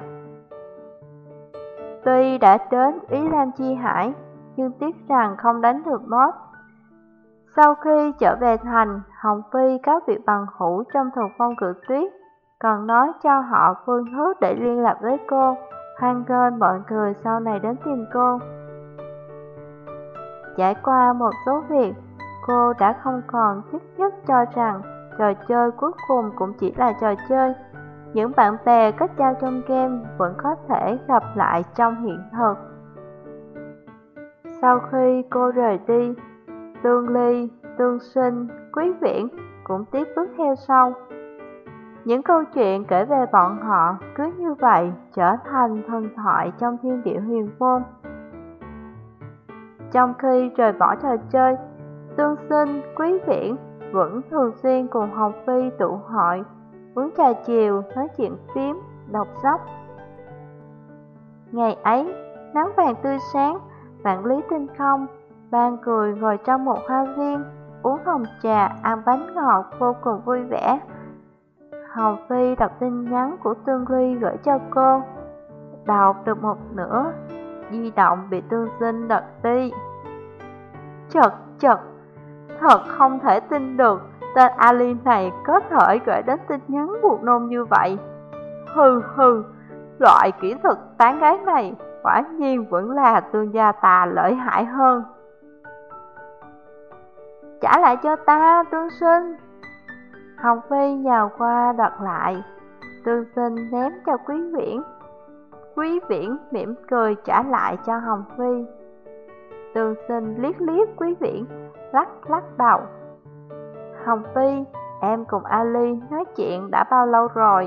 S1: Tuy đã đến Ý Lam Chi Hải, nhưng tiếc rằng không đánh được boss. Sau khi trở về thành, Hồng Phi cáo biệt bằng hữu trong Thần Phong Cự Tuyết, còn nói cho họ phương thức để liên lạc với cô, hoan nghênh mọi người sau này đến tìm cô. Trải qua một số việc, cô đã không còn chấp nhất cho rằng trò chơi cuối cùng cũng chỉ là trò chơi. Những bạn bè kết giao trong game vẫn có thể gặp lại trong hiện thực. Sau khi cô rời đi, Tương Ly, Tương Sinh, Quý Viễn cũng tiếp bước theo sau. Những câu chuyện kể về bọn họ cứ như vậy trở thành thần thoại trong thiên địa huyền môn. Trong khi rời bỏ trò chơi, Tương Sinh, Quý Viễn vẫn thường xuyên cùng Hồng Phi tụ hội, uống trà chiều, nói chuyện phím, đọc sách. Ngày ấy, nắng vàng tươi sáng, vạn lý tinh không, ba người ngồi trong một hoa viên, uống hồng trà, ăn bánh ngọt vô cùng vui vẻ. Hồng Phi đọc tin nhắn của Tương Ly gửi cho cô. Đọc được một nửa, di động bị Tương Sinh đập đi. Chật chật, thật không thể tin được tên Ali này có thể gửi đến tin nhắn buồn nôn như vậy. Hừ hừ, loại kỹ thuật tán gái này quả nhiên vẫn là Tương gia ta lợi hại hơn. Trả lại cho ta, Tương Sinh. Hồng Phi nhào qua đoạt lại. Tương Sinh ném cho Quý Viễn. Quý Viễn mỉm cười trả lại cho Hồng Phi. Tương Sinh liếc liếc Quý Viễn, lắc lắc đầu. Hồng Phi, em cùng Ali nói chuyện đã bao lâu rồi?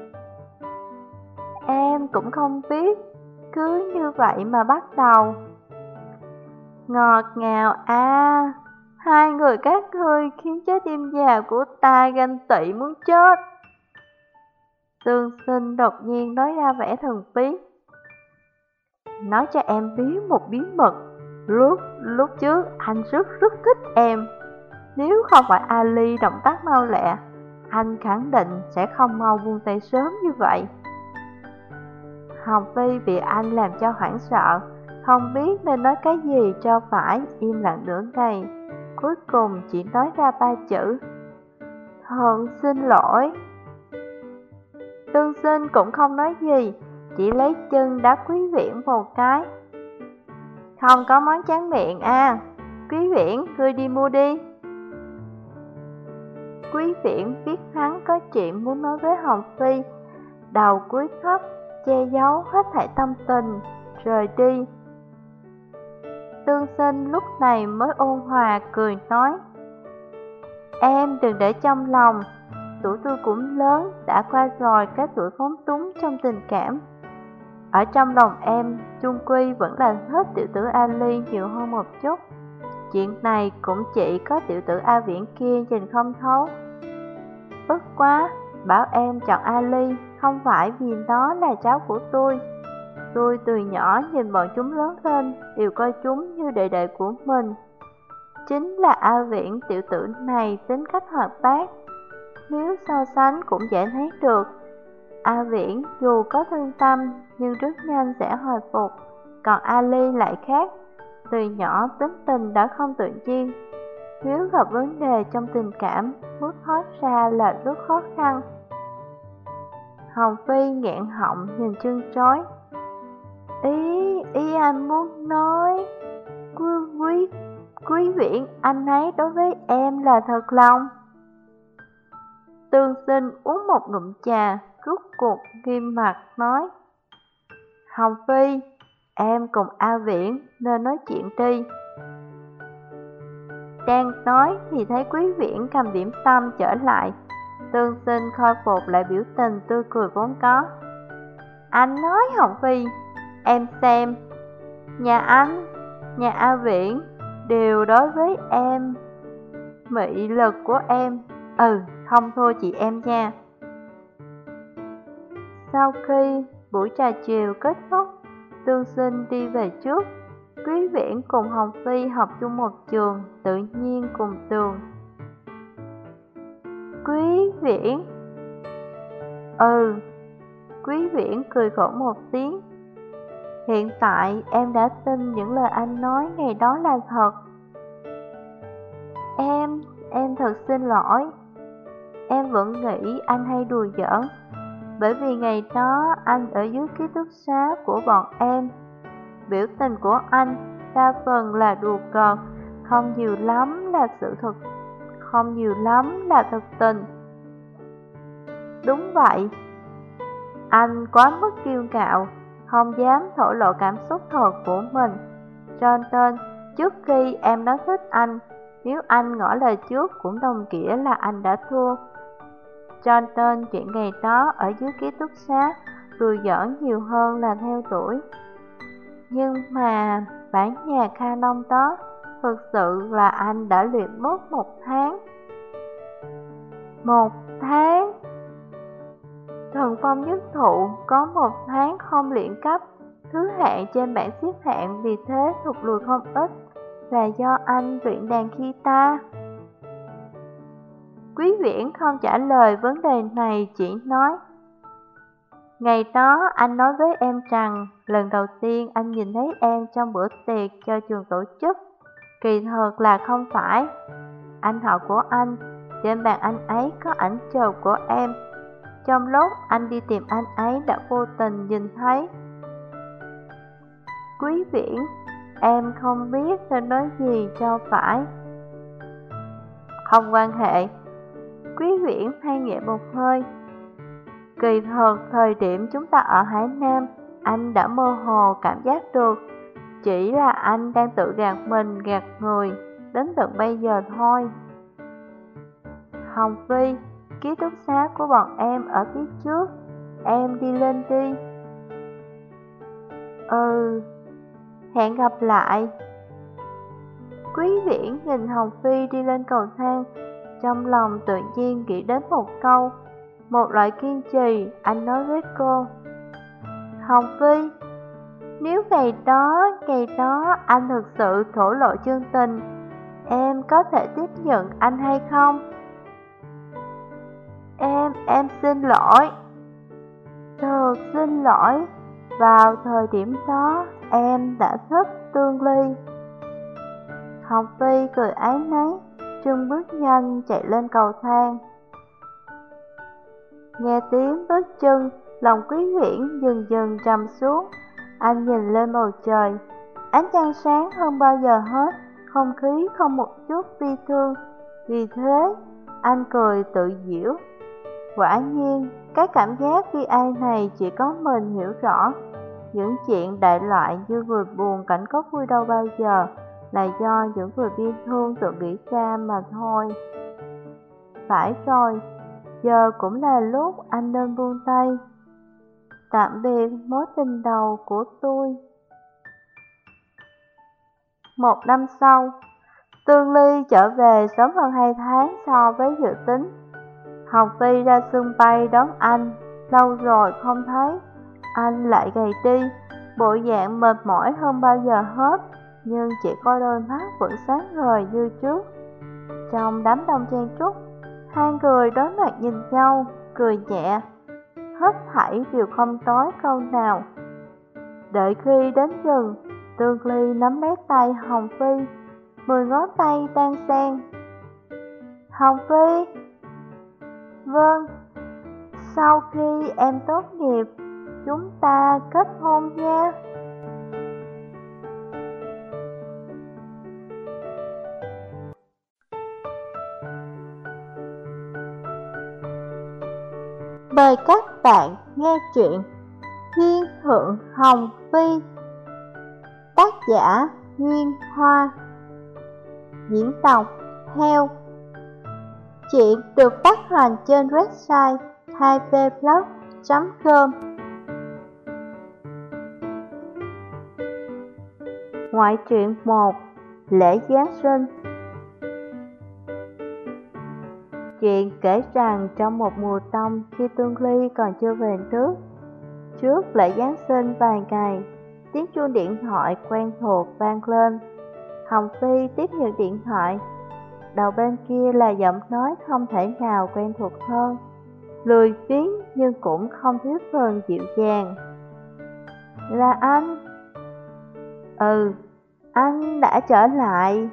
S1: Em cũng không biết, cứ như vậy mà bắt đầu. Ngọt ngào à, hai người các ngươi khiến trái tim già của ta ganh tị muốn chết. Tương Sinh đột nhiên nói ra vẻ thần bí. Nói cho em biết một bí mật. Lúc, lúc trước anh rất rất thích em. Nếu không phải Ali động tác mau lẹ, anh khẳng định sẽ không mau buông tay sớm như vậy. Hồng Phi bị anh làm cho hoảng sợ, Không biết nên nói cái gì cho phải, im lặng nửa ngày, cuối cùng chỉ nói ra ba chữ: Thật xin lỗi. Tương Sinh cũng không nói gì, chỉ lấy chân đá Quý Viễn một cái. Không có món tráng miệng à, Quý Viễn, ngươi đi mua đi. Quý Viễn biết hắn có chuyện muốn nói với Hồng Phi, đầu cúi thấp, che giấu hết thảy tâm tình, rời đi. Tương Sinh lúc này mới ôn hòa cười nói: Em đừng để trong lòng, tuổi tôi cũng lớn, đã qua rồi cái tuổi phóng túng trong tình cảm. Ở trong lòng em, chung quy vẫn là thích tiểu tử Ali nhiều hơn một chút. Chuyện này cũng chỉ có tiểu tử A Viễn kia nhìn không thấu. Bất quá, bảo em chọn Ali không phải vì nó là cháu của tôi. Tôi từ nhỏ nhìn bọn chúng lớn lên, đều coi chúng như đệ đệ của mình. Chính là A Viễn tiểu tử này tính cách hoạt bát, nếu so sánh cũng dễ thấy được. A Viễn dù có thương tâm nhưng rất nhanh sẽ hồi phục, còn Ali lại khác, từ nhỏ tính tình đã không tự nhiên. Nếu gặp vấn đề trong tình cảm, muốn thoát ra là rất khó khăn. Hồng Phi nghẹn họng nhìn chân chối. Ý, ý anh muốn nói, quý, quý, quý Viễn anh ấy đối với em là thật lòng. Tương Sinh uống một ngụm trà, rút cuộc nghiêm mặt nói: Hồng Phi, em cùng A Viễn nên nói chuyện đi. Đang nói thì thấy Quý Viễn cầm điểm tâm trở lại. Tương Sinh khôi phục lại biểu tình tươi cười vốn có. Anh nói Hồng Phi, em xem, nhà anh, nhà A Viễn đều đối với em, mị lực của em, ừ, không thua chị em nha. Sau khi buổi trà chiều kết thúc, Tương Sinh đi về trước. Quý Viễn cùng Hồng Phi học chung một trường, tự nhiên cùng tường. Quý Viễn. Ừ. Quý Viễn cười khổ một tiếng. Hiện tại em đã tin những lời anh nói ngày đó là thật. Em, em thật xin lỗi. Em vẫn nghĩ anh hay đùa giỡn, bởi vì ngày đó anh ở dưới ký túc xá của bọn em. Biểu tình của anh đa phần là đùa cợt, không nhiều lắm là sự thật, không nhiều lắm là thực tình. Đúng vậy, anh quá mức kiêu ngạo, không dám thổ lộ cảm xúc thật của mình. Cho nên, trước khi em nói thích anh, nếu anh ngỏ lời trước cũng đồng nghĩa là anh đã thua. Cho nên chuyện ngày đó ở dưới ký túc xá đùa giỡn nhiều hơn là theo đuổi. Nhưng mà bản nhà Canon đó thực sự là anh đã luyện mất một tháng. Một tháng? Thần Phong Nhất Thụ có một tháng không luyện cấp, thứ hạng trên bảng xếp hạng, vì thế thụt lùi không ít, là do anh luyện đàn guitar. Quý Viễn không trả lời vấn đề này, chỉ nói: Ngày đó anh nói với em rằng lần đầu tiên anh nhìn thấy em trong bữa tiệc cho trường tổ chức, kỳ thật là không phải. Anh họ của anh, trên bàn anh ấy có ảnh chụp của em. Trong lúc anh đi tìm anh ấy đã vô tình nhìn thấy. Quý Viễn, em không biết nên nói gì cho phải. Không quan hệ. Quý Viễn than nhẹ một hơi. Kỳ thật thời điểm chúng ta ở Hải Nam, anh đã mơ hồ cảm giác được, chỉ là anh đang tự gạt mình gạt người, đến tận bây giờ thôi. Hồng Phi, ký túc xá của bọn em ở phía trước, em đi lên đi. Ừ, hẹn gặp lại. Quý Viễn nhìn Hồng Phi đi lên cầu thang, trong lòng tự nhiên nghĩ đến một câu, một loại kiên trì. Anh nói với cô: Hồng Phi, nếu ngày đó, ngày đó anh thực sự thổ lộ chân tình, em có thể tiếp nhận anh hay không? Em, em xin lỗi. Thật xin lỗi. Vào thời điểm đó, em đã thích Tương Ly. Hồng Phi cười áy náy, chân bước nhanh chạy lên cầu thang. Nghe tiếng bước chân, lòng Quý Viễn dần dần trầm xuống. Anh nhìn lên bầu trời, ánh trăng sáng hơn bao giờ hết, không khí không một chút bi thương. Vì thế, anh cười tự giễu. Quả nhiên, cái cảm giác bi ai này chỉ có mình hiểu rõ. Những chuyện đại loại như người buồn cảnh có vui đâu bao giờ, là do những người bi thương tự nghĩ ra mà thôi. Phải rồi, giờ cũng là lúc anh nên buông tay. Tạm biệt mối tình đầu của tôi. Một năm sau, Tương Ly trở về sớm hơn hai tháng so với dự tính. Hồng Phi ra sân bay đón anh, lâu rồi không thấy. Anh lại gầy đi, bộ dạng mệt mỏi hơn bao giờ hết, nhưng chỉ có đôi mắt vẫn sáng ngời như trước. Trong đám đông chen chúc, hai người đối mặt nhìn nhau, cười nhẹ. Hết thảy đều không nói câu nào. Đợi khi đến gần, Tương Ly nắm lấy tay Hồng Phi, mười ngón tay đan xen. Hồng Phi. Vâng. Sau khi em tốt nghiệp, chúng ta kết hôn nha. Mời các bạn nghe truyện Thiên Thượng Hồng Phi. Tác giả Nguyên Hoa. Diễn đọc Heo. Chuyện được phát hành trên website hai v blog chấm com. Ngoại truyện một. Lễ Giáng sinh. Chuyện kể rằng trong một mùa đông khi Tương Ly còn chưa về nước, trước lễ Giáng sinh vài ngày, tiếng chuông điện thoại quen thuộc vang lên. Hồng Phi tiếp nhận điện thoại. Đầu bên kia là giọng nói không thể nào quen thuộc hơn, lười biếng nhưng cũng không thiếu phần dịu dàng. Là anh? Ừ, anh đã trở lại.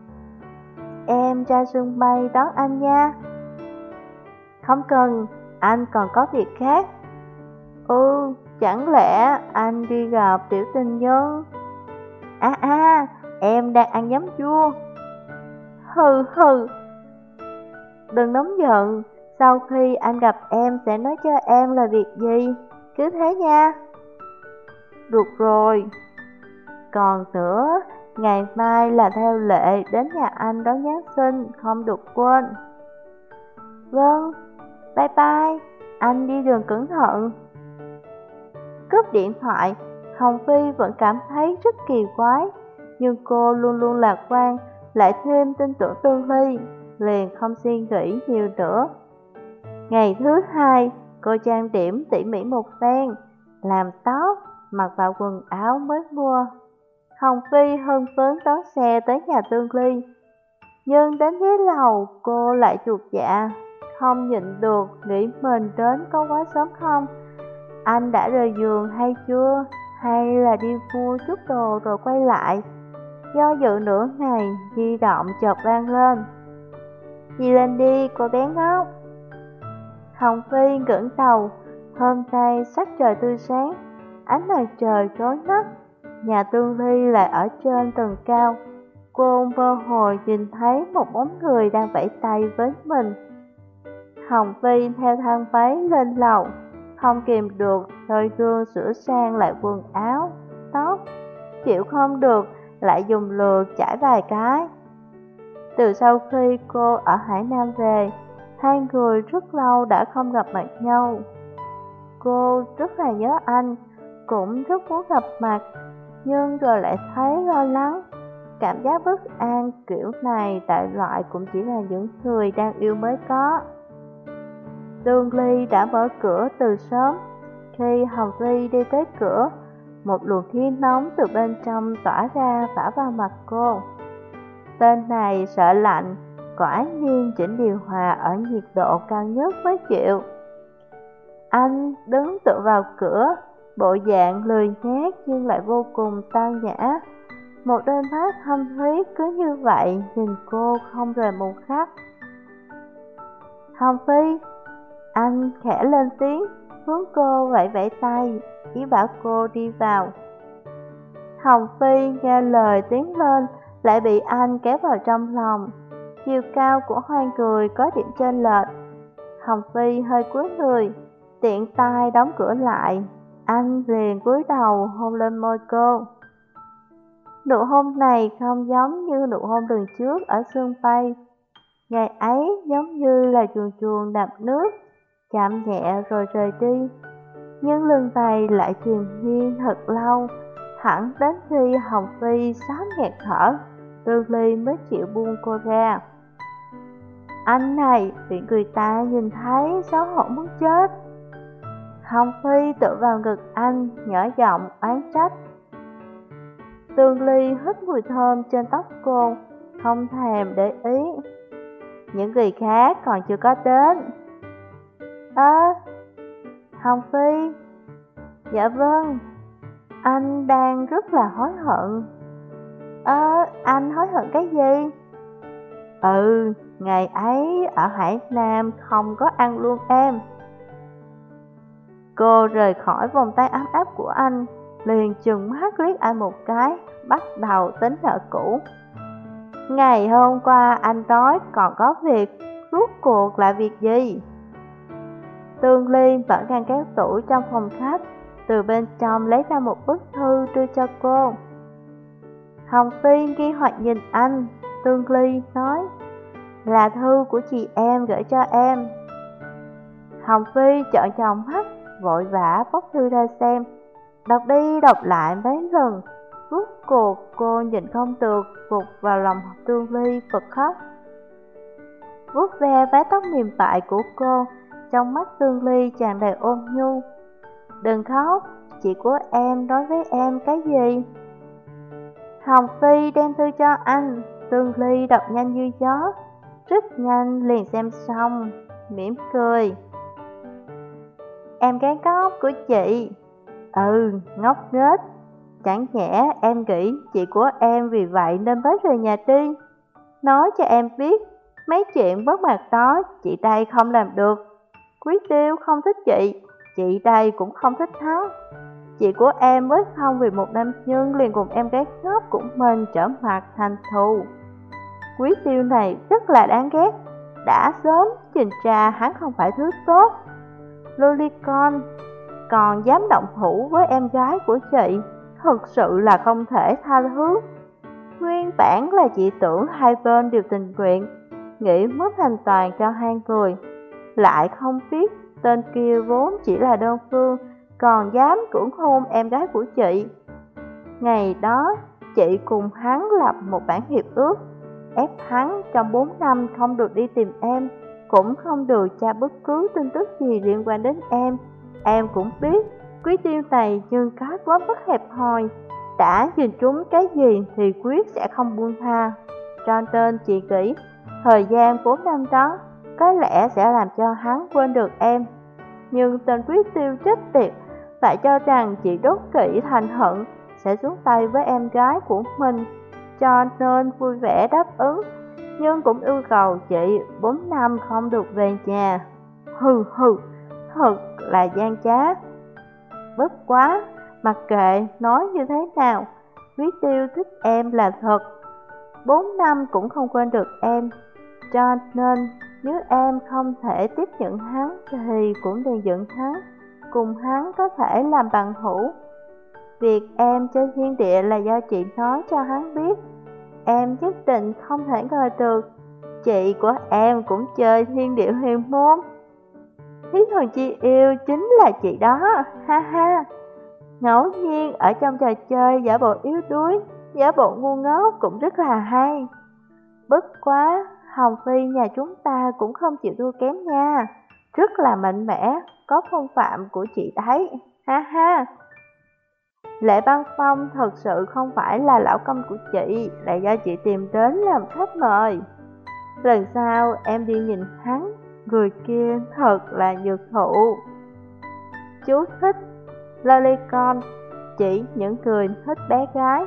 S1: Em ra sân bay đón anh nha. Không cần, anh còn có việc khác. Ừ, chẳng lẽ anh đi gặp tiểu tình nhân? À à, em đang ăn giấm chua. Hừ hừ. Đừng nóng giận, sau khi anh gặp em sẽ nói cho em là việc gì. Cứ thế nha. Được rồi. Còn nữa, ngày mai là theo lệ đến nhà anh đón Giáng sinh, không được quên. Vâng, bye bye, anh đi đường cẩn thận. Cúp điện thoại, Hồng Phi vẫn cảm thấy rất kỳ quái, nhưng cô luôn luôn lạc quan, lại thêm tin tưởng Tương Ly, liền không suy nghĩ nhiều nữa. Ngày thứ hai, cô trang điểm tỉ mỉ một phen, làm tóc, mặc vào quần áo mới mua. Hồng Phi hưng phấn đón xe tới nhà Tương Ly, nhưng đến dưới lầu cô lại chuột dạ, không nhịn được nghĩ mình đến có quá sớm không? Anh đã rời giường hay chưa? Hay là đi mua chút đồ rồi quay lại? Do dự nửa ngày, di động chợt vang lên. Đi lên đi, cô bé ngốc. Hồng Phi ngẩng đầu, hôm nay sắc trời tươi sáng, ánh mặt trời chói mắt. Nhà Tương Ly lại ở trên tầng cao. Cô mơ hồ nhìn thấy một bóng người đang vẫy tay với mình. Hồng Phi theo thang váy lên lầu, không kìm được soi gương sửa sang lại quần áo, tóc. Chịu không được, lại dùng lược chải vài cái. Từ sau khi cô ở Hải Nam về, hai người rất lâu đã không gặp mặt nhau. Cô rất là nhớ anh, cũng rất muốn gặp mặt, nhưng rồi lại thấy lo lắng. Cảm giác bất an kiểu này đại loại cũng chỉ là những người đang yêu mới có. Tương Ly đã mở cửa từ sớm. Khi Hồng Phi đi tới cửa, một luồng khí nóng từ bên trong tỏa ra phả vào mặt cô. Tên này sợ lạnh, quả nhiên chỉnh điều hòa ở nhiệt độ cao nhất mới chịu. Anh đứng tựa vào cửa, bộ dạng lười nhác nhưng lại vô cùng tao nhã. Một đôi mắt thâm thúy cứ như vậy nhìn cô không rời một khắc. Hồng Phi, anh khẽ lên tiếng, hướng cô vẫy vẫy tay, ý bảo cô đi vào. Hồng Phi nghe lời tiến lên, lại bị anh kéo vào trong lòng. Chiều cao của hai người có điểm chênh lệch. Hồng Phi hơi cúi người, tiện tay đóng cửa lại. Anh liền cúi đầu hôn lên môi cô. Nụ hôn này không giống như nụ hôn lần trước ở sân bay. Ngày ấy giống như là chuồn chuồn đạp nước, chạm nhẹ rồi rời đi. Nhưng lần này lại triền miên thật lâu, hẳn đến khi Hồng Phi sắp nghẹt thở, Tương Ly mới chịu buông cô ra. Anh này bị người ta nhìn thấy xấu hổ muốn chết. Hồng Phi tựa vào ngực anh, nhỏ giọng oán trách. Tương Ly hít mùi thơm trên tóc cô, không thèm để ý. Những người khác còn chưa có đến. Ơ, à, Hồng Phi. Dạ vâng, anh đang rất là hối hận. Ơ, à, anh hối hận cái gì? Ừ, ngày ấy ở Hải Nam không có ăn luôn em. Cô rời khỏi vòng tay ấm áp của anh, liền chừng mắt liếc anh một cái, bắt đầu tính nợ cũ. Ngày hôm qua anh nói còn có việc, rốt cuộc là việc gì? Tương Ly vẫn đang kéo tủ trong phòng khách, từ bên trong lấy ra một bức thư đưa cho cô. Hồng Phi nghi hoặc nhìn anh, Tương Ly nói, là thư của chị em gửi cho em. Hồng Phi trợn tròn mắt, vội vã bóc thư ra xem, đọc đi đọc lại mấy lần. Rốt cuộc cô nhìn không được, vụt vào lòng Tương Ly bật khóc. Vuốt ve mái tóc mềm mại của cô, trong mắt Tương Ly tràn đầy ôn nhu. Đừng khóc, chị của em nói với em cái gì? Hồng Phi đem thư cho anh, Tương Ly đọc nhanh như gió, rất nhanh liền xem xong, mỉm cười. Em gái ngốc của chị. Ừ, ngốc nghếch. Chẳng nhẽ em nghĩ chị của em vì vậy nên mới rời nhà đi. Nói cho em biết, mấy chuyện bất mặt đó chị đây không làm được. Quý Tiêu không thích chị, chị đây cũng không thích hắn. Chị của em mới không vì một nam nhân liền cùng em gái ngốc của mình trở mặt thành thù. Quý Tiêu này rất là đáng ghét, đã sớm trình ra hắn không phải thứ tốt. Lolicon còn dám động thủ với em gái của chị, thật sự là không thể tha thứ. Nguyên bản là chị tưởng hai bên đều tình nguyện, nghĩ mất thành toàn cho hai người, lại không biết tên kia vốn chỉ là đơn phương, còn dám cưỡng hôn em gái của chị. Ngày đó, chị cùng hắn lập một bản hiệp ước, ép hắn trong bốn năm không được đi tìm em, cũng không được tra bất cứ tin tức gì liên quan đến em. Em cũng biết, Quý Tiêu này nhưng có quá bất hẹp hòi, đã nhìn trúng cái gì thì quyết sẽ không buông tha. Cho nên chị nghĩ, thời gian bốn năm đó có lẽ sẽ làm cho hắn quên được em. Nhưng tên Quý Tiêu chết tiệt lại cho rằng chị đốt kỵ thành hận sẽ xuống tay với em gái của mình, cho nên vui vẻ đáp ứng, nhưng cũng yêu cầu chị bốn năm không được về nhà. Hừ hừ, thật là gian trá. Bất quá, mặc kệ nói như thế nào, Quý Tiêu thích em là thật, bốn năm cũng không quên được em. Cho nên nếu em không thể tiếp nhận hắn thì cũng đừng giận hắn, cùng hắn có thể làm bằng hữu. Việc em chơi thiên địa là do chị nói cho hắn biết. Em nhất định không thể ngờ được chị của em cũng chơi thiên địa huyền môn. Thí thần chi yêu chính là chị đó, ha ha. Ngẫu nhiên ở trong trò chơi giả bộ yếu đuối, giả bộ ngu ngốc cũng rất là hay. Bất quá, Hồng Phi nhà chúng ta cũng không chịu thua kém nha, rất là mạnh mẽ, có phong phạm của chị đấy, ha ha. Lệ Băng Phong thật sự không phải là lão công của chị, là do chị tìm đến làm khách mời. Lần sau em đi nhìn hắn, người kia thật là nhược thụ. Chú thích: Lolicon chỉ những người thích bé gái.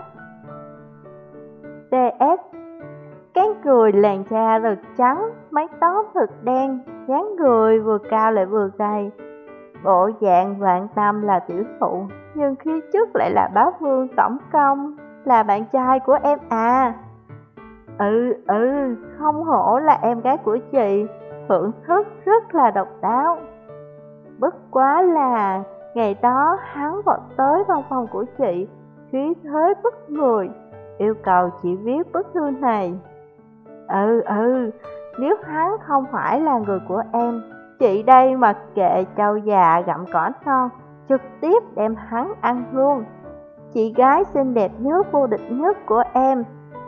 S1: pê ét Cái người làn da rực trắng, mái tóc thật đen, dáng người vừa cao lại vừa gầy. Bộ dạng vạn tâm là tiểu thụ, nhưng khi trước lại là bá vương tổng công, là bạn trai của em à. Ừ, ừ, không hổ là em gái của chị, thưởng thức rất là độc đáo. Bất quá là, ngày đó hắn vọt tới văn phòng của chị, khí thế bức người, yêu cầu chị viết bức thư này. Ừ, ừ, nếu hắn không phải là người của em, chị đây mặc kệ trâu già gặm cỏ non, trực tiếp đem hắn ăn luôn. Chị gái xinh đẹp nhất, vô địch nhất của em.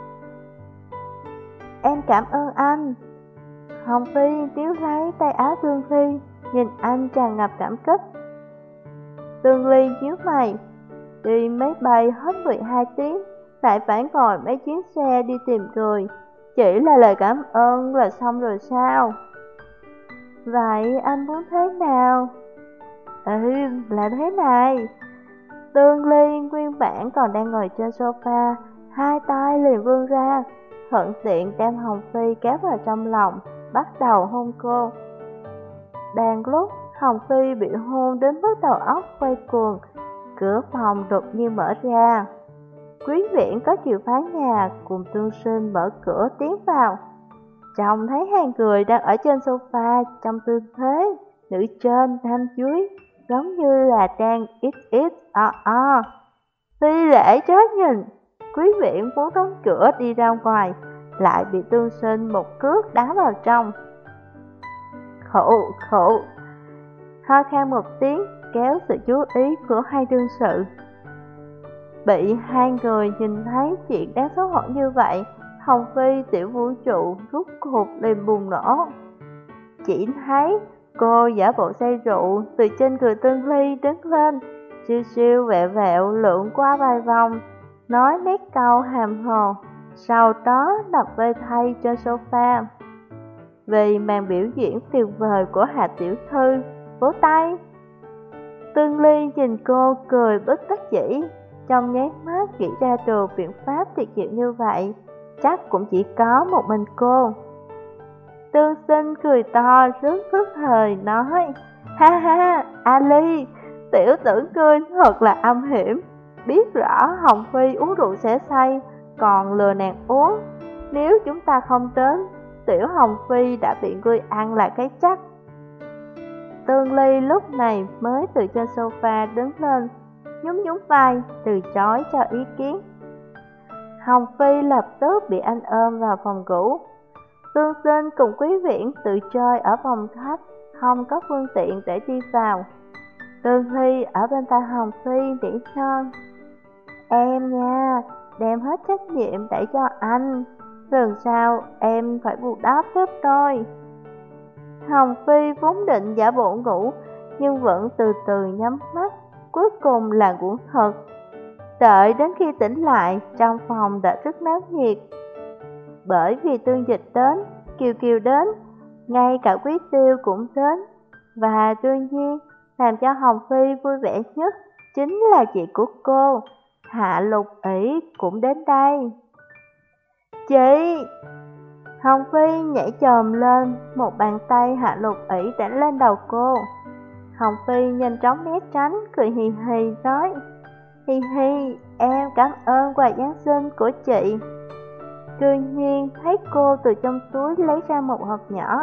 S1: Em cảm ơn anh. Hồng Phi níu lấy tay áo Tương Ly, nhìn anh tràn ngập cảm kích. Tương Ly nhíu mày, đi máy bay hết mười hai tiếng, lại phải ngồi mấy chuyến xe đi tìm người, chỉ là lời cảm ơn là xong rồi sao? Vậy anh muốn thế nào? Ừ, là thế này. Tương Ly nguyên bản còn đang ngồi trên sofa, hai tay liền vươn ra, thuận tiện đem Hồng Phi kéo vào trong lòng, bắt đầu hôn cô. Đang lúc Hồng Phi bị hôn đến mức đầu óc quay cuồng, cửa phòng đột nhiên mở ra. Quý Viễn có chìa khóa nhà cùng Tương Sinh mở cửa tiến vào. Trông thấy hai người đang ở trên sofa trong tư thế nữ trên nam dưới, giống như là đang ít ít o o. Phi lễ chớ nhìn, Quý Viễn muốn đóng cửa đi ra ngoài, lại bị Tương Sinh một cước đá vào trong. Khổ, khổ. Ho khan một tiếng kéo sự chú ý của hai đương sự. Bị hai người nhìn thấy chuyện đáng xấu hổ như vậy, Hồng Phi tiểu vũ trụ rút cuộc liền bùng nổ. Chỉ thấy cô giả bộ say rượu từ trên người Tương Ly đứng lên, siêu siêu vẹo vẹo lượn qua vài vòng, nói mấy câu hàm hồ, sau đó đập vơi thay trên sofa. Vì màn biểu diễn tuyệt vời của Hạ tiểu thư, vỗ tay. Tương Ly nhìn cô cười bất đắc dĩ, trong nháy mắt nghĩ ra được biện pháp tuyệt diệu như vậy, chắc cũng chỉ có một mình cô. Tương Sinh cười to rất thức thời nói, ha ha, Ali, tiểu tử ngươi thật là âm hiểm, biết rõ Hồng Phi uống rượu sẽ say, còn lừa nàng uống. Nếu chúng ta không đến, tiểu Hồng Phi đã bị ngươi ăn là cái chắc. Tương Ly lúc này mới từ trên sofa đứng lên, nhún nhún vai, từ chối cho ý kiến. Hồng Phi lập tức bị anh ôm vào phòng ngủ. Tương Sinh cùng Quý Viễn tự chơi ở phòng khách, không có phương tiện để đi vào. Tương Ly ở bên tai Hồng Phi nỉ non, em nha, đem hết trách nhiệm để cho anh, lần sau em phải bù đắp giúp tôi. Hồng Phi vốn định giả bộ ngủ, nhưng vẫn từ từ nhắm mắt, cuối cùng là ngủ thật. Đợi đến khi tỉnh lại, trong phòng đã rất náo nhiệt. Bởi vì Tương Dịch đến, Kiều Kiều đến, ngay cả Quý Tiêu cũng đến. Và đương nhiên, làm cho Hồng Phi vui vẻ nhất chính là chị của cô, Hạ Lục ỷ cũng đến đây. Chị! Hồng Phi nhảy chồm lên, một bàn tay Hạ Lục ỷ đánh lên đầu cô. Hồng Phi nhanh chóng né tránh, cười hì hì nói, hi hi, em cảm ơn quà Giáng sinh của chị. Đương nhiên thấy cô từ trong túi lấy ra một hộp nhỏ.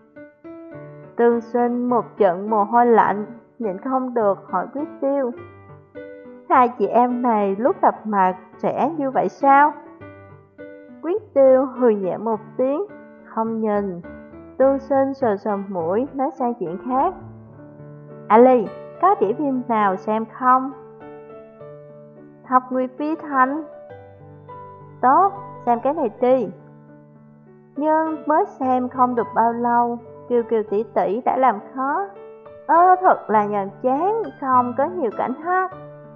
S1: Tương Sinh một trận mồ hôi lạnh, nhịn không được hỏi Quý Tiêu, hai chị em này lúc gặp mặt sẽ như vậy sao? Quý Tiêu hừ nhẹ một tiếng, không nhìn. Tương Sinh sờ sờ mũi, nói sang chuyện khác. Ali, có đĩa phim nào xem không? Thập Nguyệt Phi Thanh. Tốt, xem cái này đi. Nhưng mới xem không được bao lâu, Kiều Kiều tỷ tỷ đã làm khó. Ơ, thật là nhàm chán, không có nhiều cảnh hát.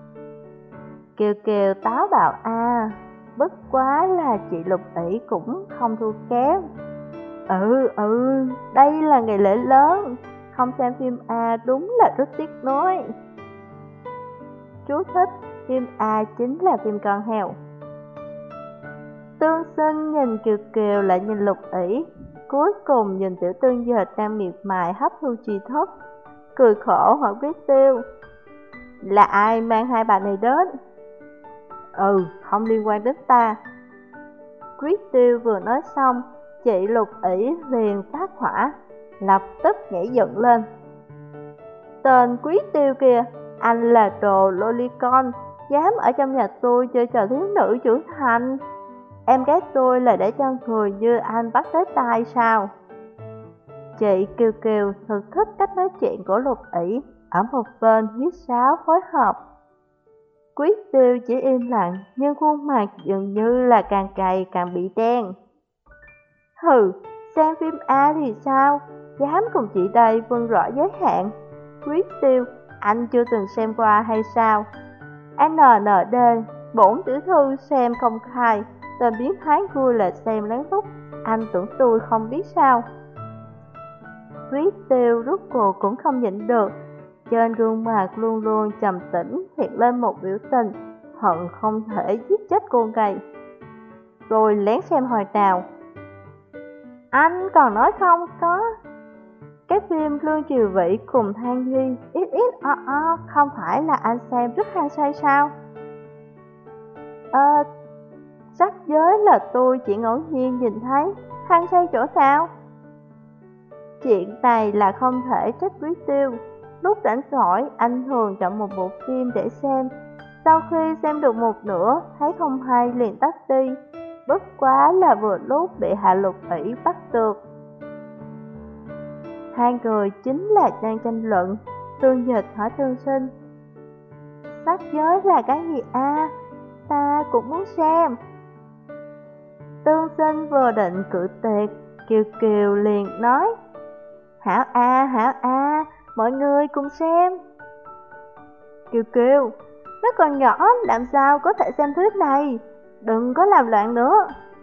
S1: Kiều Kiều táo bạo a, bất quá là chị Lục ỷ cũng không thua kém. Ừ, ừ, đây là ngày lễ lớn, không xem phim A đúng là rất tiếc nuối. chú thích, phim A chính là phim con heo. Tương Sinh nhìn Kiều Kiều lại nhìn Lục ỷ, cuối cùng nhìn Tiểu Tương Dịch đang miệt mài hấp thu tri thức, cười khổ hỏi Quyết Tiêu: là ai mang hai bà này đến? Ừ, không liên quan đến ta. Quyết Tiêu vừa nói xong, chị Lục ỷ liền phát hỏa, lập tức nhảy dựng lên. Tên Quyết Tiêu kìa, anh là đồ lolicon, dám ở trong nhà tôi chơi trò thiếu nữ trưởng thành. Em gái tôi là để cho người như anh bắt tới tay sao? Chị Kiều Kiều thực thích cách nói chuyện của Lục ỷ, ở một bên huyết sáo phối hợp. Quyết Tiêu chỉ im lặng, nhưng khuôn mặt dường như là càng cày càng bị đen. Hừ, xem phim A thì sao? Dám cùng chị đây vươn rõ giới hạn. Quyết Tiêu, anh chưa từng xem qua hay sao? en en đê, bổn tiểu thư xem công khai, tên biến thái vui là xem lén lút, anh tưởng tôi không biết sao? Quyết Tiêu rút cuộc cũng không nhịn được, trên gương mặt luôn luôn trầm tĩnh hiện lên một biểu tình hận không thể giết chết cô này. Rồi lén xem hồi nào? Anh còn nói không có. Cái phim Lương Triều Vĩ cùng Thang Duy ít ít o o không phải là anh xem rất hăng say sao? Ờ, sắc giới là tôi chỉ ngẫu nhiên nhìn thấy, hăng say chỗ sao? Chuyện này là không thể trách Quyết Tiêu. Lúc rảnh rỗi, anh thường chọn một bộ phim để xem. Sau khi xem được một nửa, thấy không hay liền tắt đi. Bất quá là vừa lúc bị Hạ Lục ỷ bắt được. Hai người chính là đang tranh luận. Tương Dịch hỏi Tương Sinh: sắc giới là cái gì a? À? Ta cũng muốn xem. Tương Sinh vừa định cự tuyệt, Kiều Kiều liền nói: hảo a, hảo a, mọi người cùng xem. Kiều Kiều, nó còn nhỏ làm sao có thể xem thuyết này, đừng có làm loạn nữa.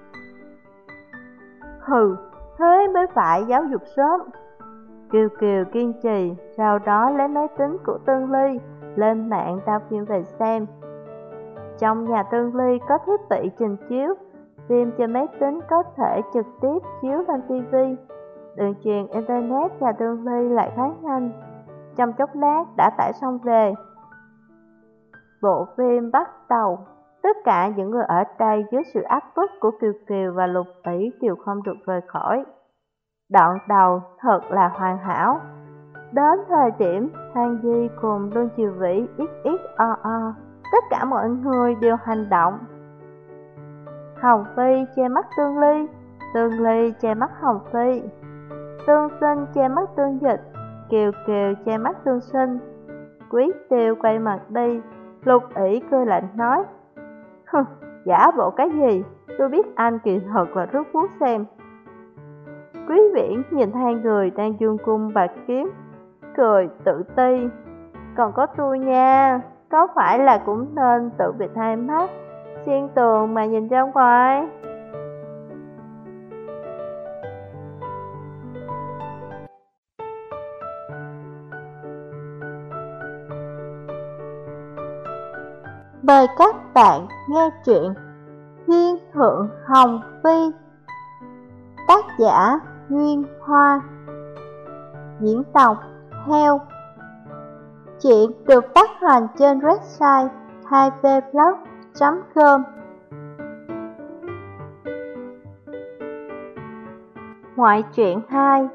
S1: Hừ, thế mới phải giáo dục sớm. Kiều Kiều kiên trì, sau đó lấy máy tính của Tương Ly lên mạng đào phim về xem. Trong nhà Tương Ly có thiết bị trình chiếu, phim trên máy tính có thể trực tiếp chiếu lên ti vi. Đường truyền internet nhà Tương Ly lại khá nhanh, trong chốc lát đã tải xong về. Bộ phim bắt đầu, tất cả những người ở đây dưới sự áp bức của Kiều Kiều và Lục ỷ đều không được rời khỏi. Đoạn đầu thật là hoàn hảo. Đến thời điểm Thang Duy cùng Lương Triều Vĩ ít ít o o, tất cả mọi người đều hành động. Hồng Phi che mắt Tương Ly, Tương Ly che mắt Hồng Phi, Tương Sinh che mắt Tương Dịch, Kiều Kiều che mắt Tương Sinh. Quyết Tiêu quay mặt đi, Lục ỷ cười lạnh nói: hừ, giả bộ cái gì, tôi biết anh kỳ thật là rất muốn xem. Quý Viễn nhìn hai người đang dương cung bạc kiếm, cười tự ti: còn có tôi nha, có phải là cũng nên tự bịt hai mắt, xuyên tường mà nhìn ra ngoài. Mời các bạn nghe truyện Thiên Thượng Hồng Phi, tác giả Nguyên Hoa, diễn đọc Heo. Chuyện được phát hành trên website hai v blog chấm com. Ngoại truyện hai.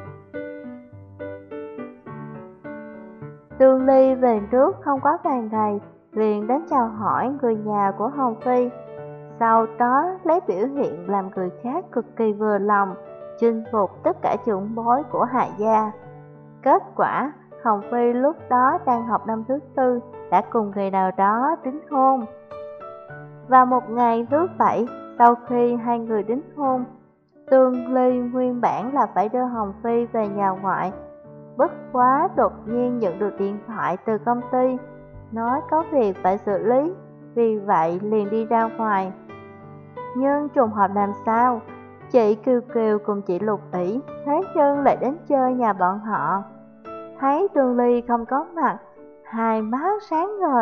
S1: Tương Ly về nước không quá vài ngày, liền đến chào hỏi người nhà của Hồng Phi. Sau đó lấy biểu hiện làm người khác cực kỳ vừa lòng, chinh phục tất cả trưởng bối của Hạ gia. Kết quả, Hồng Phi lúc đó đang học năm thứ tư, đã cùng người nào đó đính hôn. Vào một ngày thứ bảy, sau khi hai người đính hôn, Tương Ly nguyên bản là phải đưa Hồng Phi về nhà ngoại. Bất quá đột nhiên nhận được điện thoại từ công ty, nói có việc phải xử lý, vì vậy liền đi ra ngoài. Nhưng trùng hợp làm sao, chị Kiều Kiều cùng chị Lục ỷ thế nhưng lại đến chơi nhà bọn họ. Thấy Tương Ly không có mặt, hai má sáng ngời,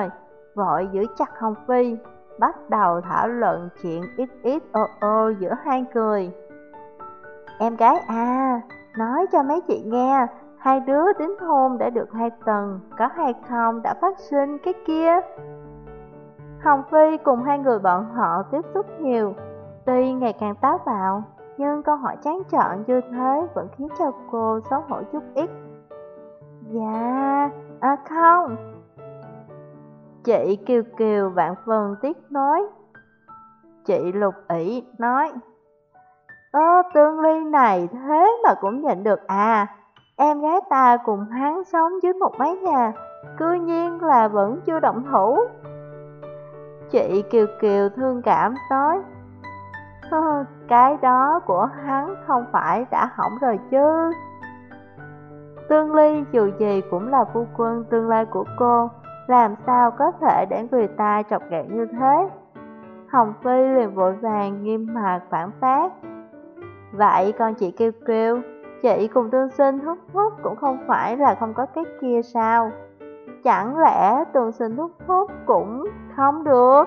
S1: vội giữ chặt Hồng Phi, bắt đầu thảo luận chuyện ít ít ô ô giữa hai người. Em gái à, nói cho mấy chị nghe, hai đứa đính hôn đã được hai tuần, có hay không đã phát sinh cái kia. Hồng Phi cùng hai người bọn họ tiếp xúc nhiều, tuy ngày càng táo bạo, nhưng câu hỏi tráng trợn như thế vẫn khiến cho cô xấu hổ chút ít. Dạ, à không. Chị Kiều Kiều vạn phần tiếc nói. Chị Lục ỷ nói, ơ Tương Ly này thế mà cũng nhận được à, em gái ta cùng hắn sống dưới một mái nhà, cư nhiên là vẫn chưa động thủ. Chị Kiều Kiều thương cảm nói, cái đó của hắn không phải đã hỏng rồi chứ. Tương Ly dù gì cũng là phu quân tương lai của cô, làm sao có thể để người ta chọc ghẹo như thế. Hồng Phi liền vội vàng nghiêm mặt phản bác. Vậy còn chị Kiều Kiều, chị cùng Tương Sinh thúc thúc cũng không phải là không có cái kia sao? Chẳng lẽ Tương Sinh thúc thúc cũng không được?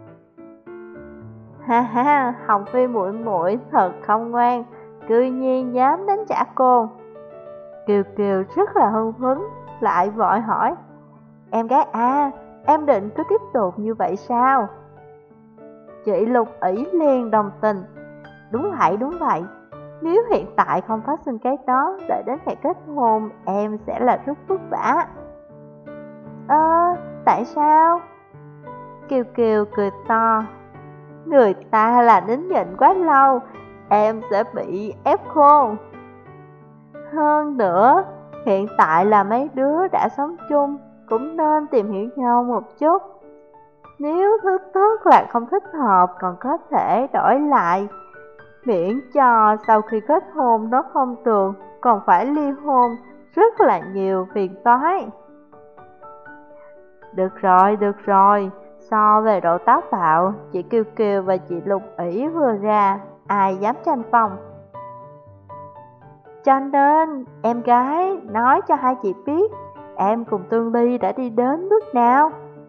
S1: Ha ha, Hồng Phi muội muội thật không ngoan, cư nhiên dám đánh trả cô. Kiều Kiều rất là hưng phấn, lại vội hỏi, em gái à, em định cứ tiếp tục như vậy sao? Chị Lục ỷ liền đồng tình, đúng vậy đúng vậy, nếu hiện tại không phát sinh cái đó, đợi đến ngày kết hôn em sẽ là rất vất vả. Ơ, à, tại sao? Kiều Kiều cười to, người ta là nín nhịn quá lâu, em sẽ bị ép khô. Hơn nữa, hiện tại là mấy đứa đã sống chung, cũng nên tìm hiểu nhau một chút. Nếu thứ tức là không thích hợp còn có thể đổi lại, miễn cho sau khi kết hôn nó không được, còn phải ly hôn, rất là nhiều phiền toái. Được rồi, được rồi, so về độ táo bạo, chị Kiều Kiều và chị Lục ỷ vừa ra, ai dám tranh phong. Cho nên, em gái nói cho hai chị biết, em cùng Tương Ly đã đi đến bước nào?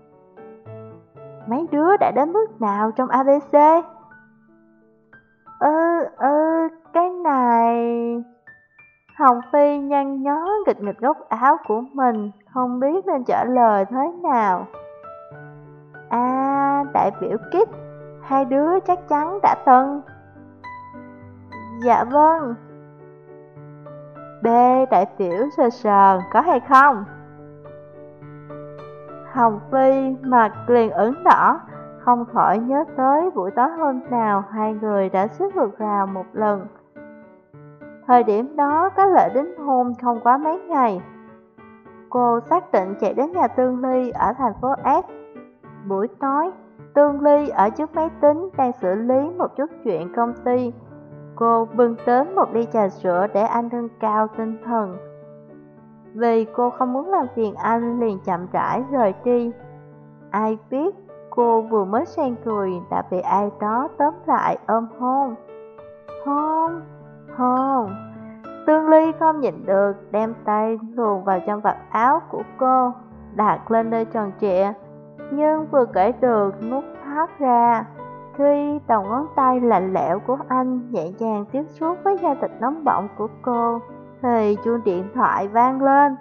S1: Mấy đứa đã đến bước nào trong a bê xê? Ơ, ơ, cái này... Hồng Phi nhăn nhó nghịch nghịch góc áo của mình, không biết nên trả lời thế nào. À, đại biểu Kít, hai đứa chắc chắn đã từng. Dạ vâng. B, đại biểu Sờ Sờ, có hay không? Hồng Phi mặt liền ửng đỏ, không khỏi nhớ tới buổi tối hôm nào hai người đã xích vượt rào một lần. Thời điểm đó có lệ đính hôn không quá mấy ngày. Cô xác định chạy đến nhà Tương Ly ở thành phố S. Buổi tối, Tương Ly ở trước máy tính đang xử lý một chút chuyện công ty. Cô bưng đến một ly trà sữa để anh nâng cao tinh thần. Vì cô không muốn làm phiền anh liền chậm rãi rời đi. Ai biết cô vừa mới sang cười đã bị ai đó tóm lại ôm hôn. Hôn, hôn. Tương Ly không nhịn được, đem tay luồn vào trong vạt áo của cô, đặt lên nơi tròn trịa, nhưng vừa cởi được nút thắt ra. Khi đầu ngón tay lạnh lẽo của anh nhẹ nhàng tiếp xúc với da thịt nóng bỏng của cô, thì chuông điện thoại vang lên.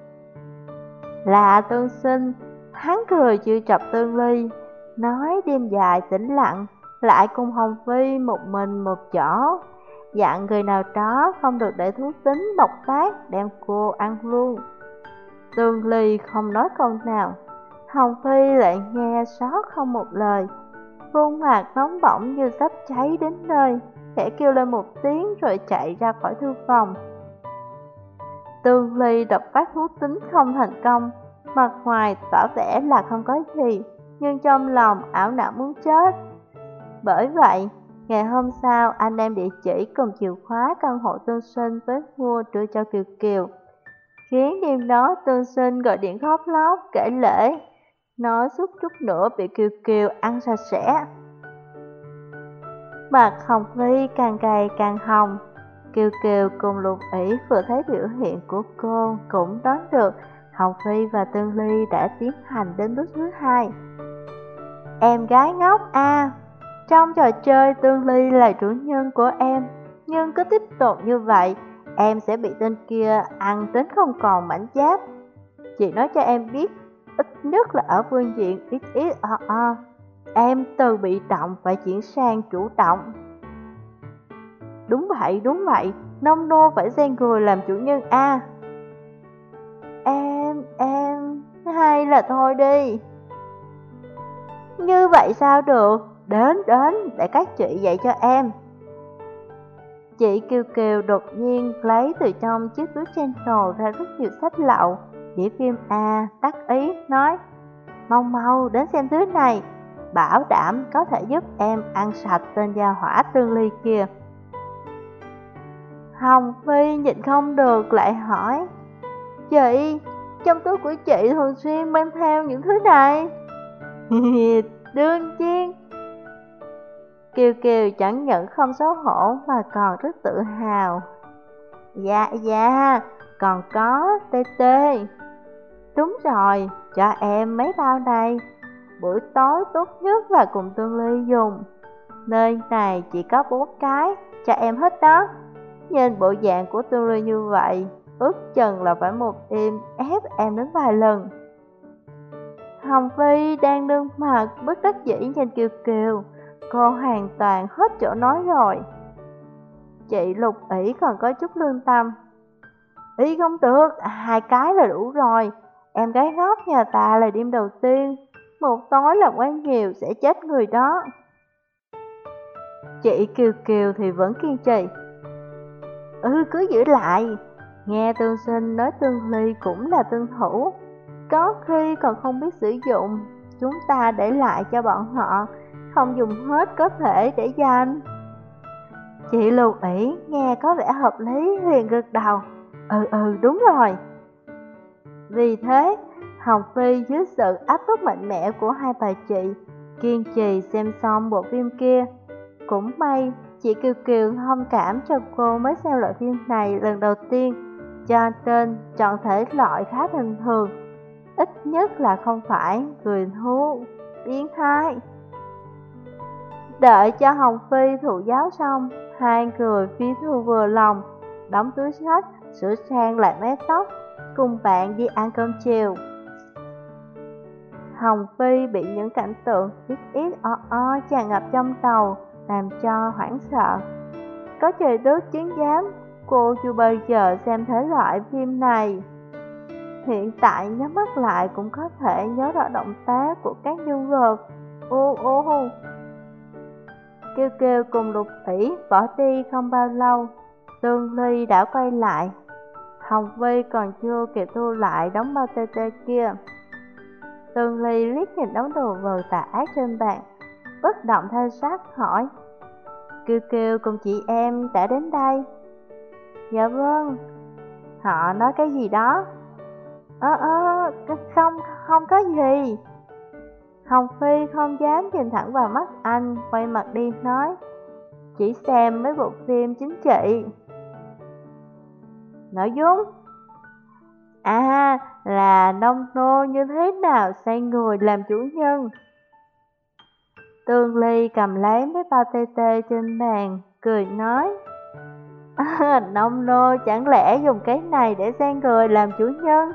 S1: Là Tương Sinh, hắn cười chiêu chọc Tương Ly, nói đêm dài tĩnh lặng, lại cùng Hồng Phi một mình một chỗ, dặn người nào đó không được để thú tính bộc phát, đem cô ăn luôn. Tương Ly không nói câu nào, Hồng Phi lại nghe sót không một lời. Khuôn mặt nóng bỏng như sắp cháy đến nơi, khẽ kêu lên một tiếng rồi chạy ra khỏi thư phòng. Tương Ly độc phát thú tính không thành công, mặt ngoài tỏ vẻ là không có gì, nhưng trong lòng ảo não muốn chết. Bởi vậy, ngày hôm sau anh đem địa chỉ cùng chìa khóa căn hộ Tương Sinh với mua đưa cho Kiều Kiều, khiến đêm đó Tương Sinh gọi điện khóc lóc kể lể, nói suốt chút nữa bị Kiều Kiều ăn sạch sẽ. Mặt Hồng Phi càng ngày càng hồng. Kiều Kiều cùng Lục ỷ vừa thấy biểu hiện của cô cũng đoán được Hồng Phi và Tương Ly đã tiến hành đến bước thứ hai. Em gái ngốc a, trong trò chơi Tương Ly là chủ nhân của em, nhưng cứ tiếp tục như vậy, em sẽ bị tên kia ăn đến không còn mảnh giáp. Chị nói cho em biết, ít nhất là ở phương diện ít ít o o, em từ bị động phải chuyển sang chủ động. Đúng vậy, đúng vậy, nông nô phải xen người làm chủ nhân a. Em, em, hay là thôi đi. Như vậy sao được, đến, đến, để các chị dạy cho em. Chị Kiều Kiều đột nhiên lấy từ trong chiếc túi Chanel ra rất nhiều sách lậu, đĩa phim A, đắc ý, nói: Mau mau đến xem thứ này, bảo đảm có thể giúp em ăn sạch tên gia hỏa Tương Ly kia. Hồng Phi nhịn không được lại hỏi: Chị, trong túi của chị thường xuyên mang theo những thứ này? Đương nhiên. Kiều Kiều chẳng những không xấu hổ mà còn rất tự hào. Dạ dạ, còn có tê tê. Đúng rồi, cho em mấy bao này. Buổi tối tốt nhất là cùng Tương Ly dùng. Nơi này chỉ có bốn cái, cho em hết đó. Nhìn bộ dạng của Tương Ly như vậy, ước chừng là phải một đêm ép em đến vài lần. Hồng Phi đang đương mặt bất đắc dĩ nhìn Kiều Kiều, cô hoàn toàn hết chỗ nói rồi. Chị Lục ỷ còn có chút lương tâm. Ý không được, hai cái là đủ rồi. Em gái ngốc nhà ta là đêm đầu tiên, một tối là quá nhiều sẽ chết người đó. Chị Kiều Kiều thì vẫn kiên trì. Ừ, cứ giữ lại. Nghe Tương Sinh nói Tương Ly cũng là tương thủ, có khi còn không biết sử dụng, chúng ta để lại cho bọn họ, không dùng hết có thể để dành. Chị Lưu ỷ nghe có vẻ hợp lý liền gật đầu. Ừ ừ đúng rồi. Vì thế, Hồng Phi dưới sự áp bức mạnh mẽ của hai bà chị, kiên trì xem xong bộ phim kia. Cũng may, chị Kiều Kiều thông cảm cho cô mới xem loại phim này lần đầu tiên, cho nên chọn thể loại khá bình thường, ít nhất là không phải người thú, biến thái. Đợi cho Hồng Phi thụ giáo xong, hai người phi thư vừa lòng, đóng túi sách, sửa sang lại mái tóc, cùng bạn đi ăn cơm chiều. Hồng Phi bị những cảnh tượng ít ít o o tràn ngập trong đầu, làm cho hoảng sợ. Có trời đất chứng giám, cô chưa bao giờ xem thể loại phim này. Hiện tại nhắm mắt lại cũng có thể nhớ rõ động tác của các nhân vật. Ô ô ô. Kiều Kiều cùng Lục ỷ bỏ đi không bao lâu, Tương Ly đã quay lại. Hồng Phi còn chưa kịp thu lại đống bao tê tê kia. Tương Ly liếc nhìn đống đồ vật tà ác trên bàn, bất động thanh sắc hỏi: Kiều Kiều cùng chị em đã đến đây? Dạ vâng. Họ nói cái gì đó? Ơ ơ, không, không có gì. Hồng Phi không dám nhìn thẳng vào mắt anh, quay mặt đi nói: Chỉ xem mấy bộ phim chính trị. Nội dung? À, là nông nô như thế nào xoay người làm chủ nhân. Tương Ly cầm lấy mấy bao tê tê trên bàn, cười nói: À, nông nô chẳng lẽ dùng cái này để xoay người làm chủ nhân?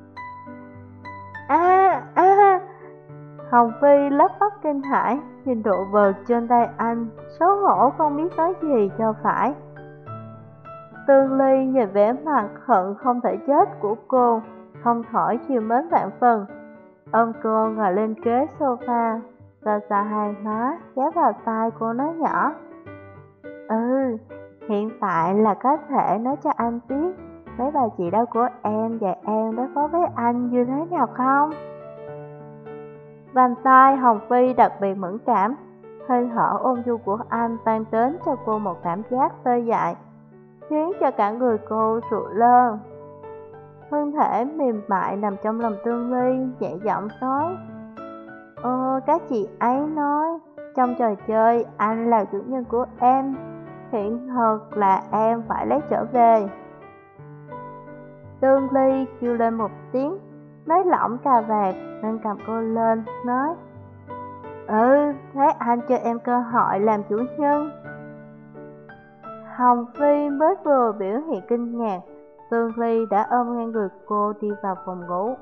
S1: À, à. Hồng Phi lắp bắp kinh hãi, nhìn đồ vật trên tay anh, xấu hổ không biết nói gì cho phải. Tương Ly nhìn vẻ mặt hận không thể chết của cô, không khỏi chiều mến vạn phần, ôm cô ngồi lên ghế sofa, xoa xoa hai má, ghé vào tai cô nói nhỏ: Ừ, hiện tại là có thể nói cho anh biết mấy bà chị đâu của em và em đối phó với anh như thế nào không? Vành tai Hồng Phi đặc biệt mẫn cảm, hơi thở ôn nhu của anh mang đến cho cô một cảm giác tê dại, khiến cho cả người cô sụi lơ. Thân thể mềm mại nằm trong lòng Tương Ly, nhẹ giọng nói: Ơ, các chị ấy nói trong trò chơi anh là chủ nhân của em, hiện thực là em phải lấy trở về. Tương Ly kêu lên một tiếng, nới lỏng cà vạt nên cầm cô lên, nói: Ừ, thế anh cho em cơ hội làm chủ nhân. Hồng Phi mới vừa biểu hiện kinh ngạc, Tương Ly đã ôm ngang người cô đi vào phòng ngủ.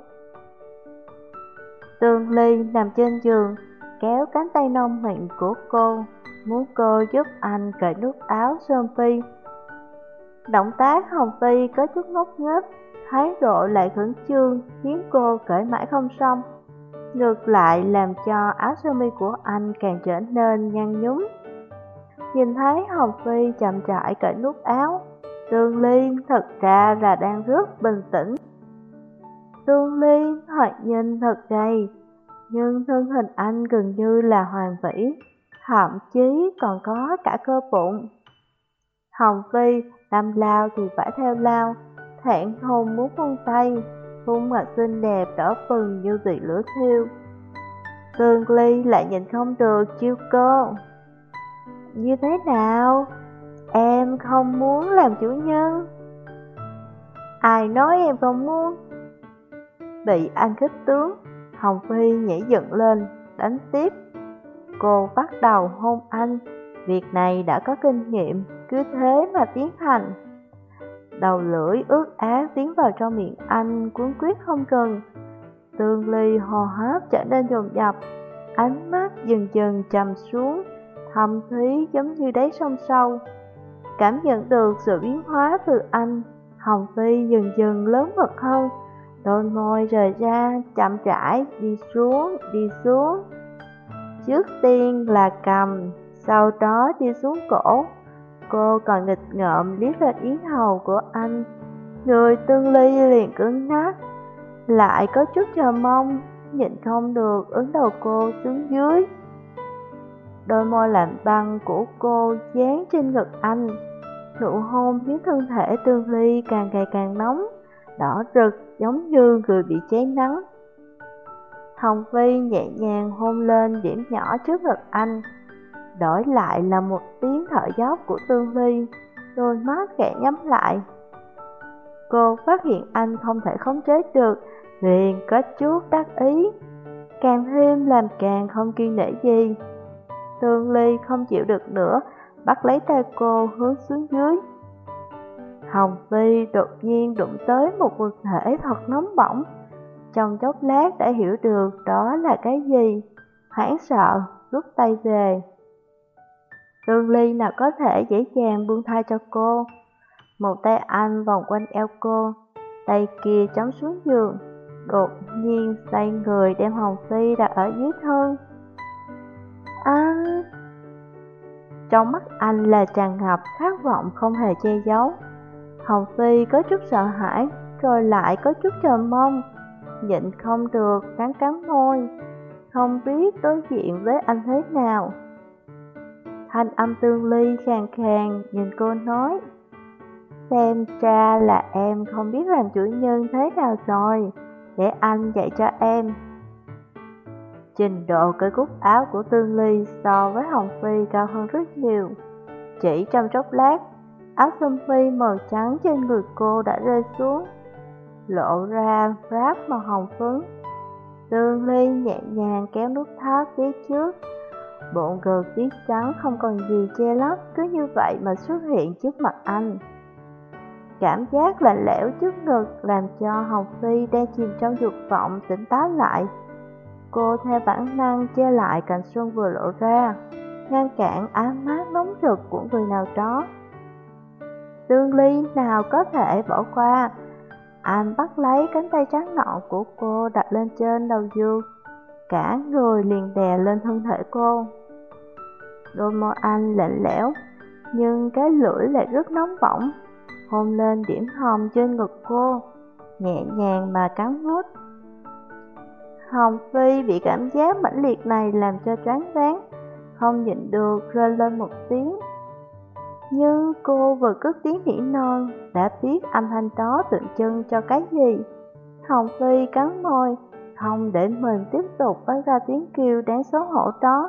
S1: Tương Ly nằm trên giường, kéo cánh tay non mịn của cô, muốn cô giúp anh cởi nút áo sơ mi. Động tác Hồng Phi có chút ngốc nghếch, thái độ lại khẩn trương khiến cô cởi mãi không xong, ngược lại làm cho áo sơ mi của anh càng trở nên nhăn nhúm. Nhìn thấy Hồng Phi chậm rãi cởi nút áo, Tương Ly thật ra là đang rất bình tĩnh. Tương Ly thoạt nhìn thật gầy, nhưng thân hình anh gần như là hoàn vĩ, thậm chí còn có cả cơ bụng. Hồng Phi đâm lao thì phải theo lao, thẹn thùng muốn buông tay, khuôn mặt xinh đẹp đỏ bừng như bị lửa thiêu. Tương Ly lại nhìn không được chiêu cô: Như thế nào? Em không muốn làm chủ nhân? Ai nói em không muốn? Bị anh khích tướng, Hồng Phi nhảy dựng lên, đánh tiếp. Cô bắt đầu hôn anh, việc này đã có kinh nghiệm, cứ thế mà tiến hành. Đầu lưỡi ướt át tiến vào trong miệng anh, cuốn quyết không ngừng. Tương Ly hô hấp trở nên dồn dập, ánh mắt dần dần trầm xuống, thâm thúy giống như đáy sông sâu. Cảm nhận được sự biến hóa từ anh, Hồng Phi dần dần lớn mật hơn, đôi môi rời ra, chậm rãi đi xuống, đi xuống. Trước tiên là cằm, sau đó đi xuống cổ. Cô còn nghịch ngợm liếc lên yết hầu của anh. Người Tương Ly liền cứng ngắc, lại có chút chờ mong, nhịn không được ấn đầu cô xuống dưới. Đôi môi lạnh băng của cô dán trên ngực anh. Nụ hôn khiến thân thể Tương Ly càng ngày càng nóng, đỏ rực giống như người bị cháy nắng. Hồng Phi nhẹ nhàng hôn lên điểm nhỏ trước ngực anh, đổi lại là một tiếng thở dốc của Tương Ly, đôi mắt khẽ nhắm lại. Cô phát hiện anh không thể khống chế được, liền có chút đắc ý, càng thêm làm càng không kiên nể gì. Tương Ly không chịu được nữa, bắt lấy tay cô hướng xuống dưới. Hồng Phi đột nhiên đụng tới một vật thể thật nóng bỏng, trong chốc lát đã hiểu được đó là cái gì, hoảng sợ rút tay về. Tương Ly nào có thể dễ dàng buông tha cho cô. Một tay anh vòng quanh eo cô, tay kia chống xuống giường, đột nhiên xoay người đem Hồng Phi đặt ở dưới thân. Anh... Trong mắt anh là tràn ngập khát vọng không hề che giấu. Hồng Phi có chút sợ hãi, rồi lại có chút chờ mong, nhịn không được cắn cắn môi, không biết đối diện với anh thế nào. Thanh âm Tương Ly khàn khàn nhìn cô nói: Xem ra là em không biết làm chủ nhân thế nào rồi, để anh dạy cho em. Trình độ cởi cúc áo của Tương Ly so với Hồng Phi cao hơn rất nhiều. Chỉ trong chốc lát, áo sơ mi màu trắng trên người cô đã rơi xuống, lộ ra ráp màu hồng phấn. Tương Ly nhẹ nhàng kéo nút thắt phía trước, bộ ngực tiết trắng không còn gì che lấp, cứ như vậy mà xuất hiện trước mặt anh. Cảm giác lạnh lẽo trước ngực làm cho Hồng Phi đang chìm trong dục vọng tỉnh táo lại. Cô theo bản năng che lại cạnh xuân vừa lộ ra, ngăn cản ám mát nóng rực của người nào đó. Tương Ly nào có thể bỏ qua. Anh bắt lấy cánh tay trắng nõn của cô đặt lên trên đầu giường, cả người liền đè lên thân thể cô. Đôi môi anh lạnh lẽo, nhưng cái lưỡi lại rất nóng bỏng, hôn lên điểm hồng trên ngực cô, nhẹ nhàng mà cắn nuốt. Hồng Phi bị cảm giác mãnh liệt này làm cho choáng váng, không nhịn được rên lên một tiếng. Nhưng cô vừa cất tiếng nỉ non, đã biết âm thanh đó tượng trưng cho cái gì. Hồng Phi cắn môi, không để mình tiếp tục phát ra tiếng kêu đáng xấu hổ đó.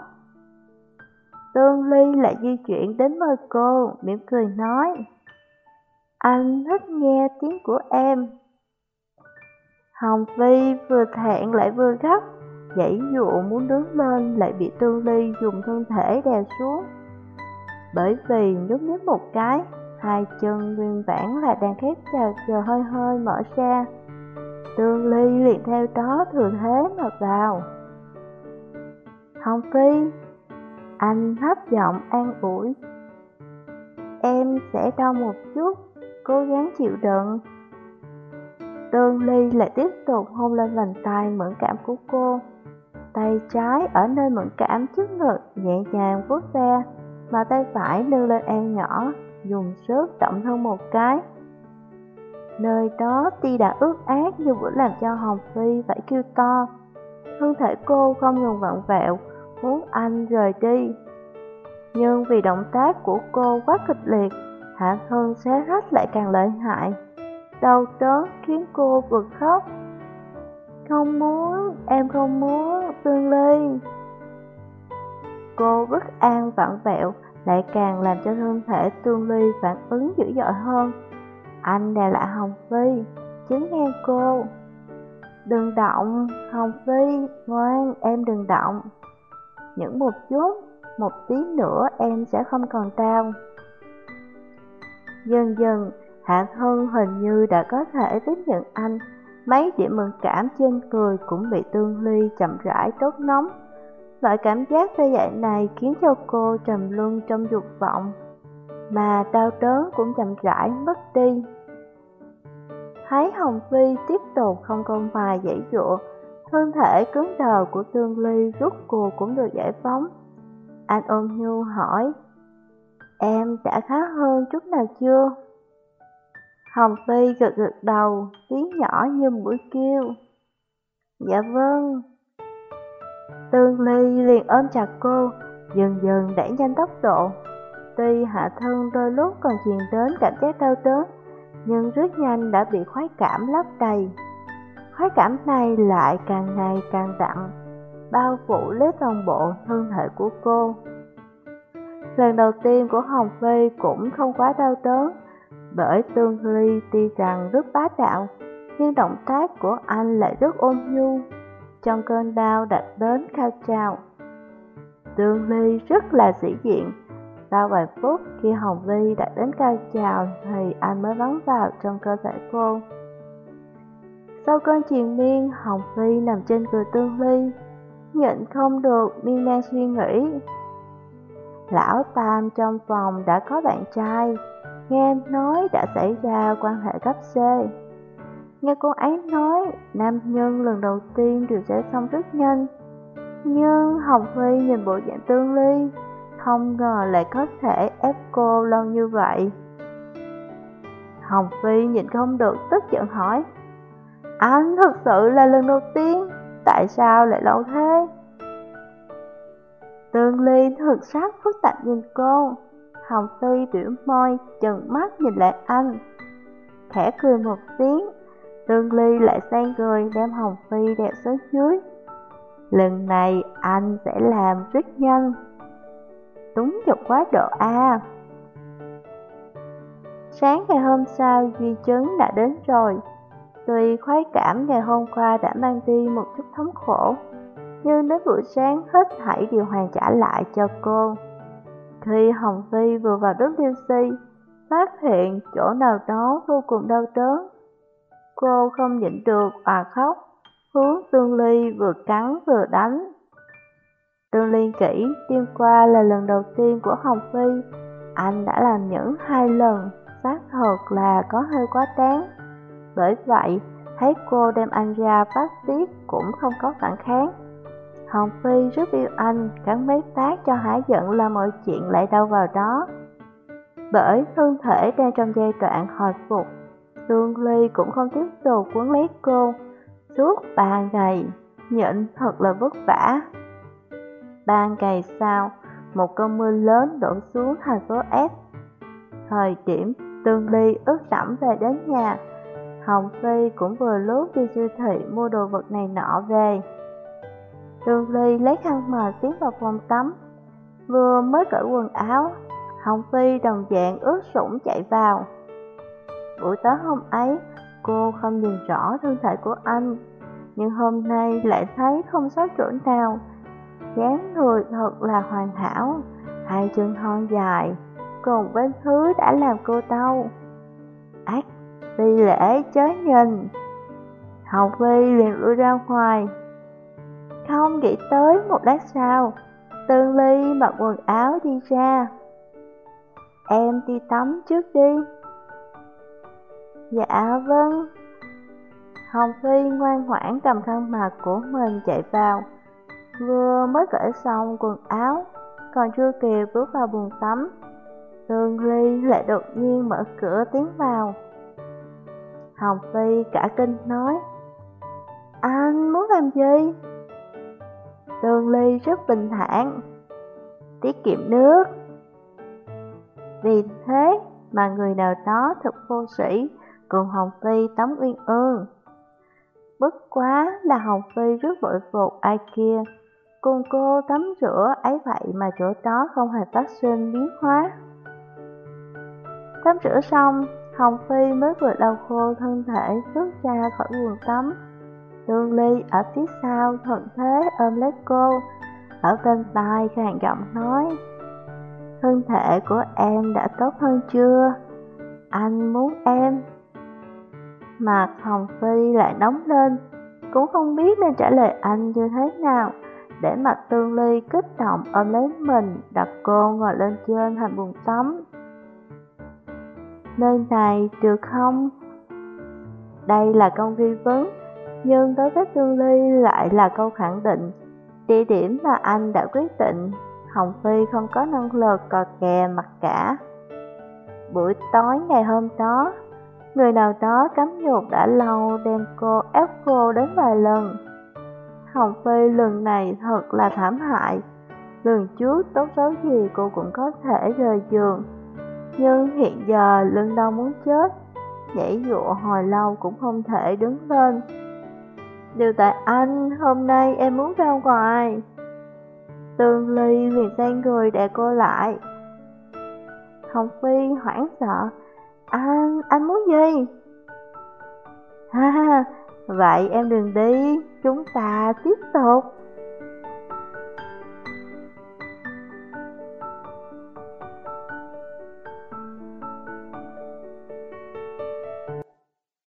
S1: Tương Ly lại di chuyển đến môi cô, mỉm cười nói: Anh thích nghe tiếng của em. Hồng Phi vừa thẹn lại vừa gấp, giãy dụa muốn đứng lên lại bị Tương Ly dùng thân thể đè xuống. Bởi vì nhúc nhích một cái, hai chân nguyên bản là đang khép chặt giờ hơi hơi mở ra. Tương Ly liền theo đó thừa thế mà vào. Hồng Phi, anh thấp giọng an ủi. Em sẽ đau một chút, cố gắng chịu đựng. Tương Ly lại tiếp tục hôn lên vành tay mẫn cảm của cô. Tay trái ở nơi mẫn cảm trước ngực nhẹ nhàng vuốt ve, mà tay phải nâng lên eo nhỏ, dùng sức động thân một cái. Nơi đó tuy đã ướt át nhưng vẫn làm cho Hồng Phi phải kêu to. Thân thể cô không ngừng vặn vẹo, muốn anh rời đi. Nhưng vì động tác của cô quá kịch liệt, hạ thân xé rách lại càng lợi hại. Đau đớn khiến cô bật khóc. Không muốn, em không muốn, Tương Ly. Cô bất an vặn vẹo lại càng làm cho thân thể Tương Ly phản ứng dữ dội hơn. Anh đè lại Hồng Phi, chứng ngang cô. Đừng động, Hồng Phi, ngoan, em đừng động. Những một chút, một tí nữa em sẽ không còn đau. Dần dần, hạ thân hình như đã có thể tiếp nhận anh. Mấy điểm mẫn cảm trên người cũng bị Tương Ly chậm rãi đốt nóng. Loại cảm giác tê dại này khiến cho cô trầm luân trong dục vọng, mà đau đớn cũng chậm rãi mất đi. Thấy Hồng Phi tiếp tục không công bài giãy giụa, thân thể cứng đờ của Tương Ly rút cuộc cũng được giải phóng. Anh ôn nhu hỏi, em đã khá hơn chút nào chưa? Hồng Phi gật gật đầu, tiếng nhỏ như mũi kêu. Dạ vâng. Tương Ly liền ôm chặt cô, dần dần đẩy nhanh tốc độ. Tuy hạ thân đôi lúc còn truyền đến cảm giác đau đớn, nhưng rất nhanh đã bị khoái cảm lấp đầy. Khoái cảm này lại càng ngày càng đậm, bao phủ lấy toàn bộ thân thể của cô. Lần đầu tiên của Hồng Phi cũng không quá đau đớn, bởi Tương Ly tuy rằng rất bá đạo, nhưng động tác của anh lại rất ôn nhu. Trong cơn đau đạt đến cao trào, Tương Ly rất là sĩ diện. Sau vài phút khi Hồng Phi đạt đến cao trào thì anh mới bắn vào trong cơ thể cô. Sau cơn triền miên, Hồng Phi nằm trên người Tương Ly, nhịn không được miên man suy nghĩ. Lão Tam trong phòng đã có bạn trai, nghe nói đã xảy ra quan hệ cấp C. Nghe cô ấy nói, nam nhân lần đầu tiên đều sẽ xong rất nhanh. Nhưng Hồng Phi nhìn bộ dạng Tương Ly, không ngờ lại có thể ép cô lâu như vậy. Hồng Phi nhìn không được tức giận hỏi, anh thực sự là lần đầu tiên, tại sao lại lâu thế? Tương Ly thực sắc phức tạp nhìn cô. Hồng Phi biểu môi, trừng mắt nhìn lại anh, khẽ cười một tiếng. Tương Ly lại xoay người đem Hồng Phi đè xuống dưới. Lần này anh sẽ làm rất nhanh. Đúng dục quá độ a. Sáng ngày hôm sau, Duy Trấn đã đến rồi. Tuy khoái cảm ngày hôm qua đã mang đi một chút thống khổ, nhưng đến buổi sáng hết thảy đều hoàn trả lại cho cô. Khi Hồng Phi vừa vào đất liêu si, phát hiện chỗ nào đó vô cùng đau đớn, cô không nhịn được òa khóc, hướng Tương Ly vừa cắn vừa đánh. Tương Ly kỹ, đêm qua là lần đầu tiên của Hồng Phi, anh đã làm những hai lần, xác thật là có hơi quá đáng. Bởi vậy, thấy cô đem anh ra phát tiết cũng không có phản kháng. Hồng Phi rất yêu anh, cắn mấy phát cho hả giận là mọi chuyện lại đâu vào đó. Bởi thân thể đang trong giai đoạn hồi phục, Tương Ly cũng không tiếp tục quấn lấy cô. Suốt ba ngày, nhịn thật là vất vả. Ba ngày sau, một cơn mưa lớn đổ xuống thành phố S. Thời điểm Tương Ly ướt đẫm về đến nhà, Hồng Phi cũng vừa lúc đi siêu thị mua đồ vật này nọ về. Tương Ly lấy khăn mờ tiến vào phòng tắm, vừa mới cởi quần áo, Hồng Phi đồng dạng ướt sũng chạy vào. Buổi tối hôm ấy, cô không nhìn rõ thân thể của anh, nhưng hôm nay lại thấy không sót chỗ nào. Dáng người thật là hoàn hảo, hai chân thon dài, cùng với thứ đã làm cô đau. Ác, Vi Lễ chớ nhìn. Hồng Vi liền lui ra ngoài. Không nghĩ tới một lát sau, Tương Ly mặc quần áo đi ra. Em đi tắm trước đi. Dạ vâng. Hồng Vi ngoan ngoãn cầm khăn mặt của mình chạy vào. Vừa mới cởi xong quần áo, còn chưa kịp bước vào buồng tắm, Tương Ly lại đột nhiên mở cửa tiến vào. Hồng Vi cả kinh nói: Anh muốn làm gì? Tương Ly rất bình thản: Tiết kiệm nước. Vì thế mà người nào đó thật vô sĩ cùng Hồng Vi tắm uyên ương. Bất quá là Hồng Vi rất vội vột ai kia, cùng cô tắm rửa ấy vậy mà chỗ đó không hề phát sinh biến hóa. Tắm rửa xong, Hồng Phi mới vừa lau khô thân thể bước ra khỏi buồng tắm. Tương Ly ở phía sau thuận thế ôm lấy cô, ở bên tai khàn giọng nói: Thân thể của em đã tốt hơn chưa? Anh muốn em. Mặt Hồng Phi lại nóng lên, cũng không biết nên trả lời anh như thế nào, để mặt Tương Ly kích động ôm lấy mình, đặt cô ngồi lên trên thành buồng tắm. Nơi này được không? Đây là câu nghi vấn, nhưng đối với Tương Ly lại là câu khẳng định. Địa điểm mà anh đã quyết định, Hồng Phi không có năng lực cò kè mặc cả. Buổi tối ngày hôm đó, người nào đó cấm dục đã lâu đem cô ép cô đến vài lần. Hồng Phi lần này thật là thảm hại. Lần trước tốt xấu gì cô cũng có thể rời giường, nhưng hiện giờ lưng đau muốn chết, nhảy dụa hồi lâu cũng không thể đứng lên. Điều tại anh, hôm nay em muốn ra ngoài. Tương Ly liền xoay người đè cô lại. Hồng Phi hoảng sợ: Anh, anh muốn gì? Ha ha, vậy em đừng đi, chúng ta tiếp tục.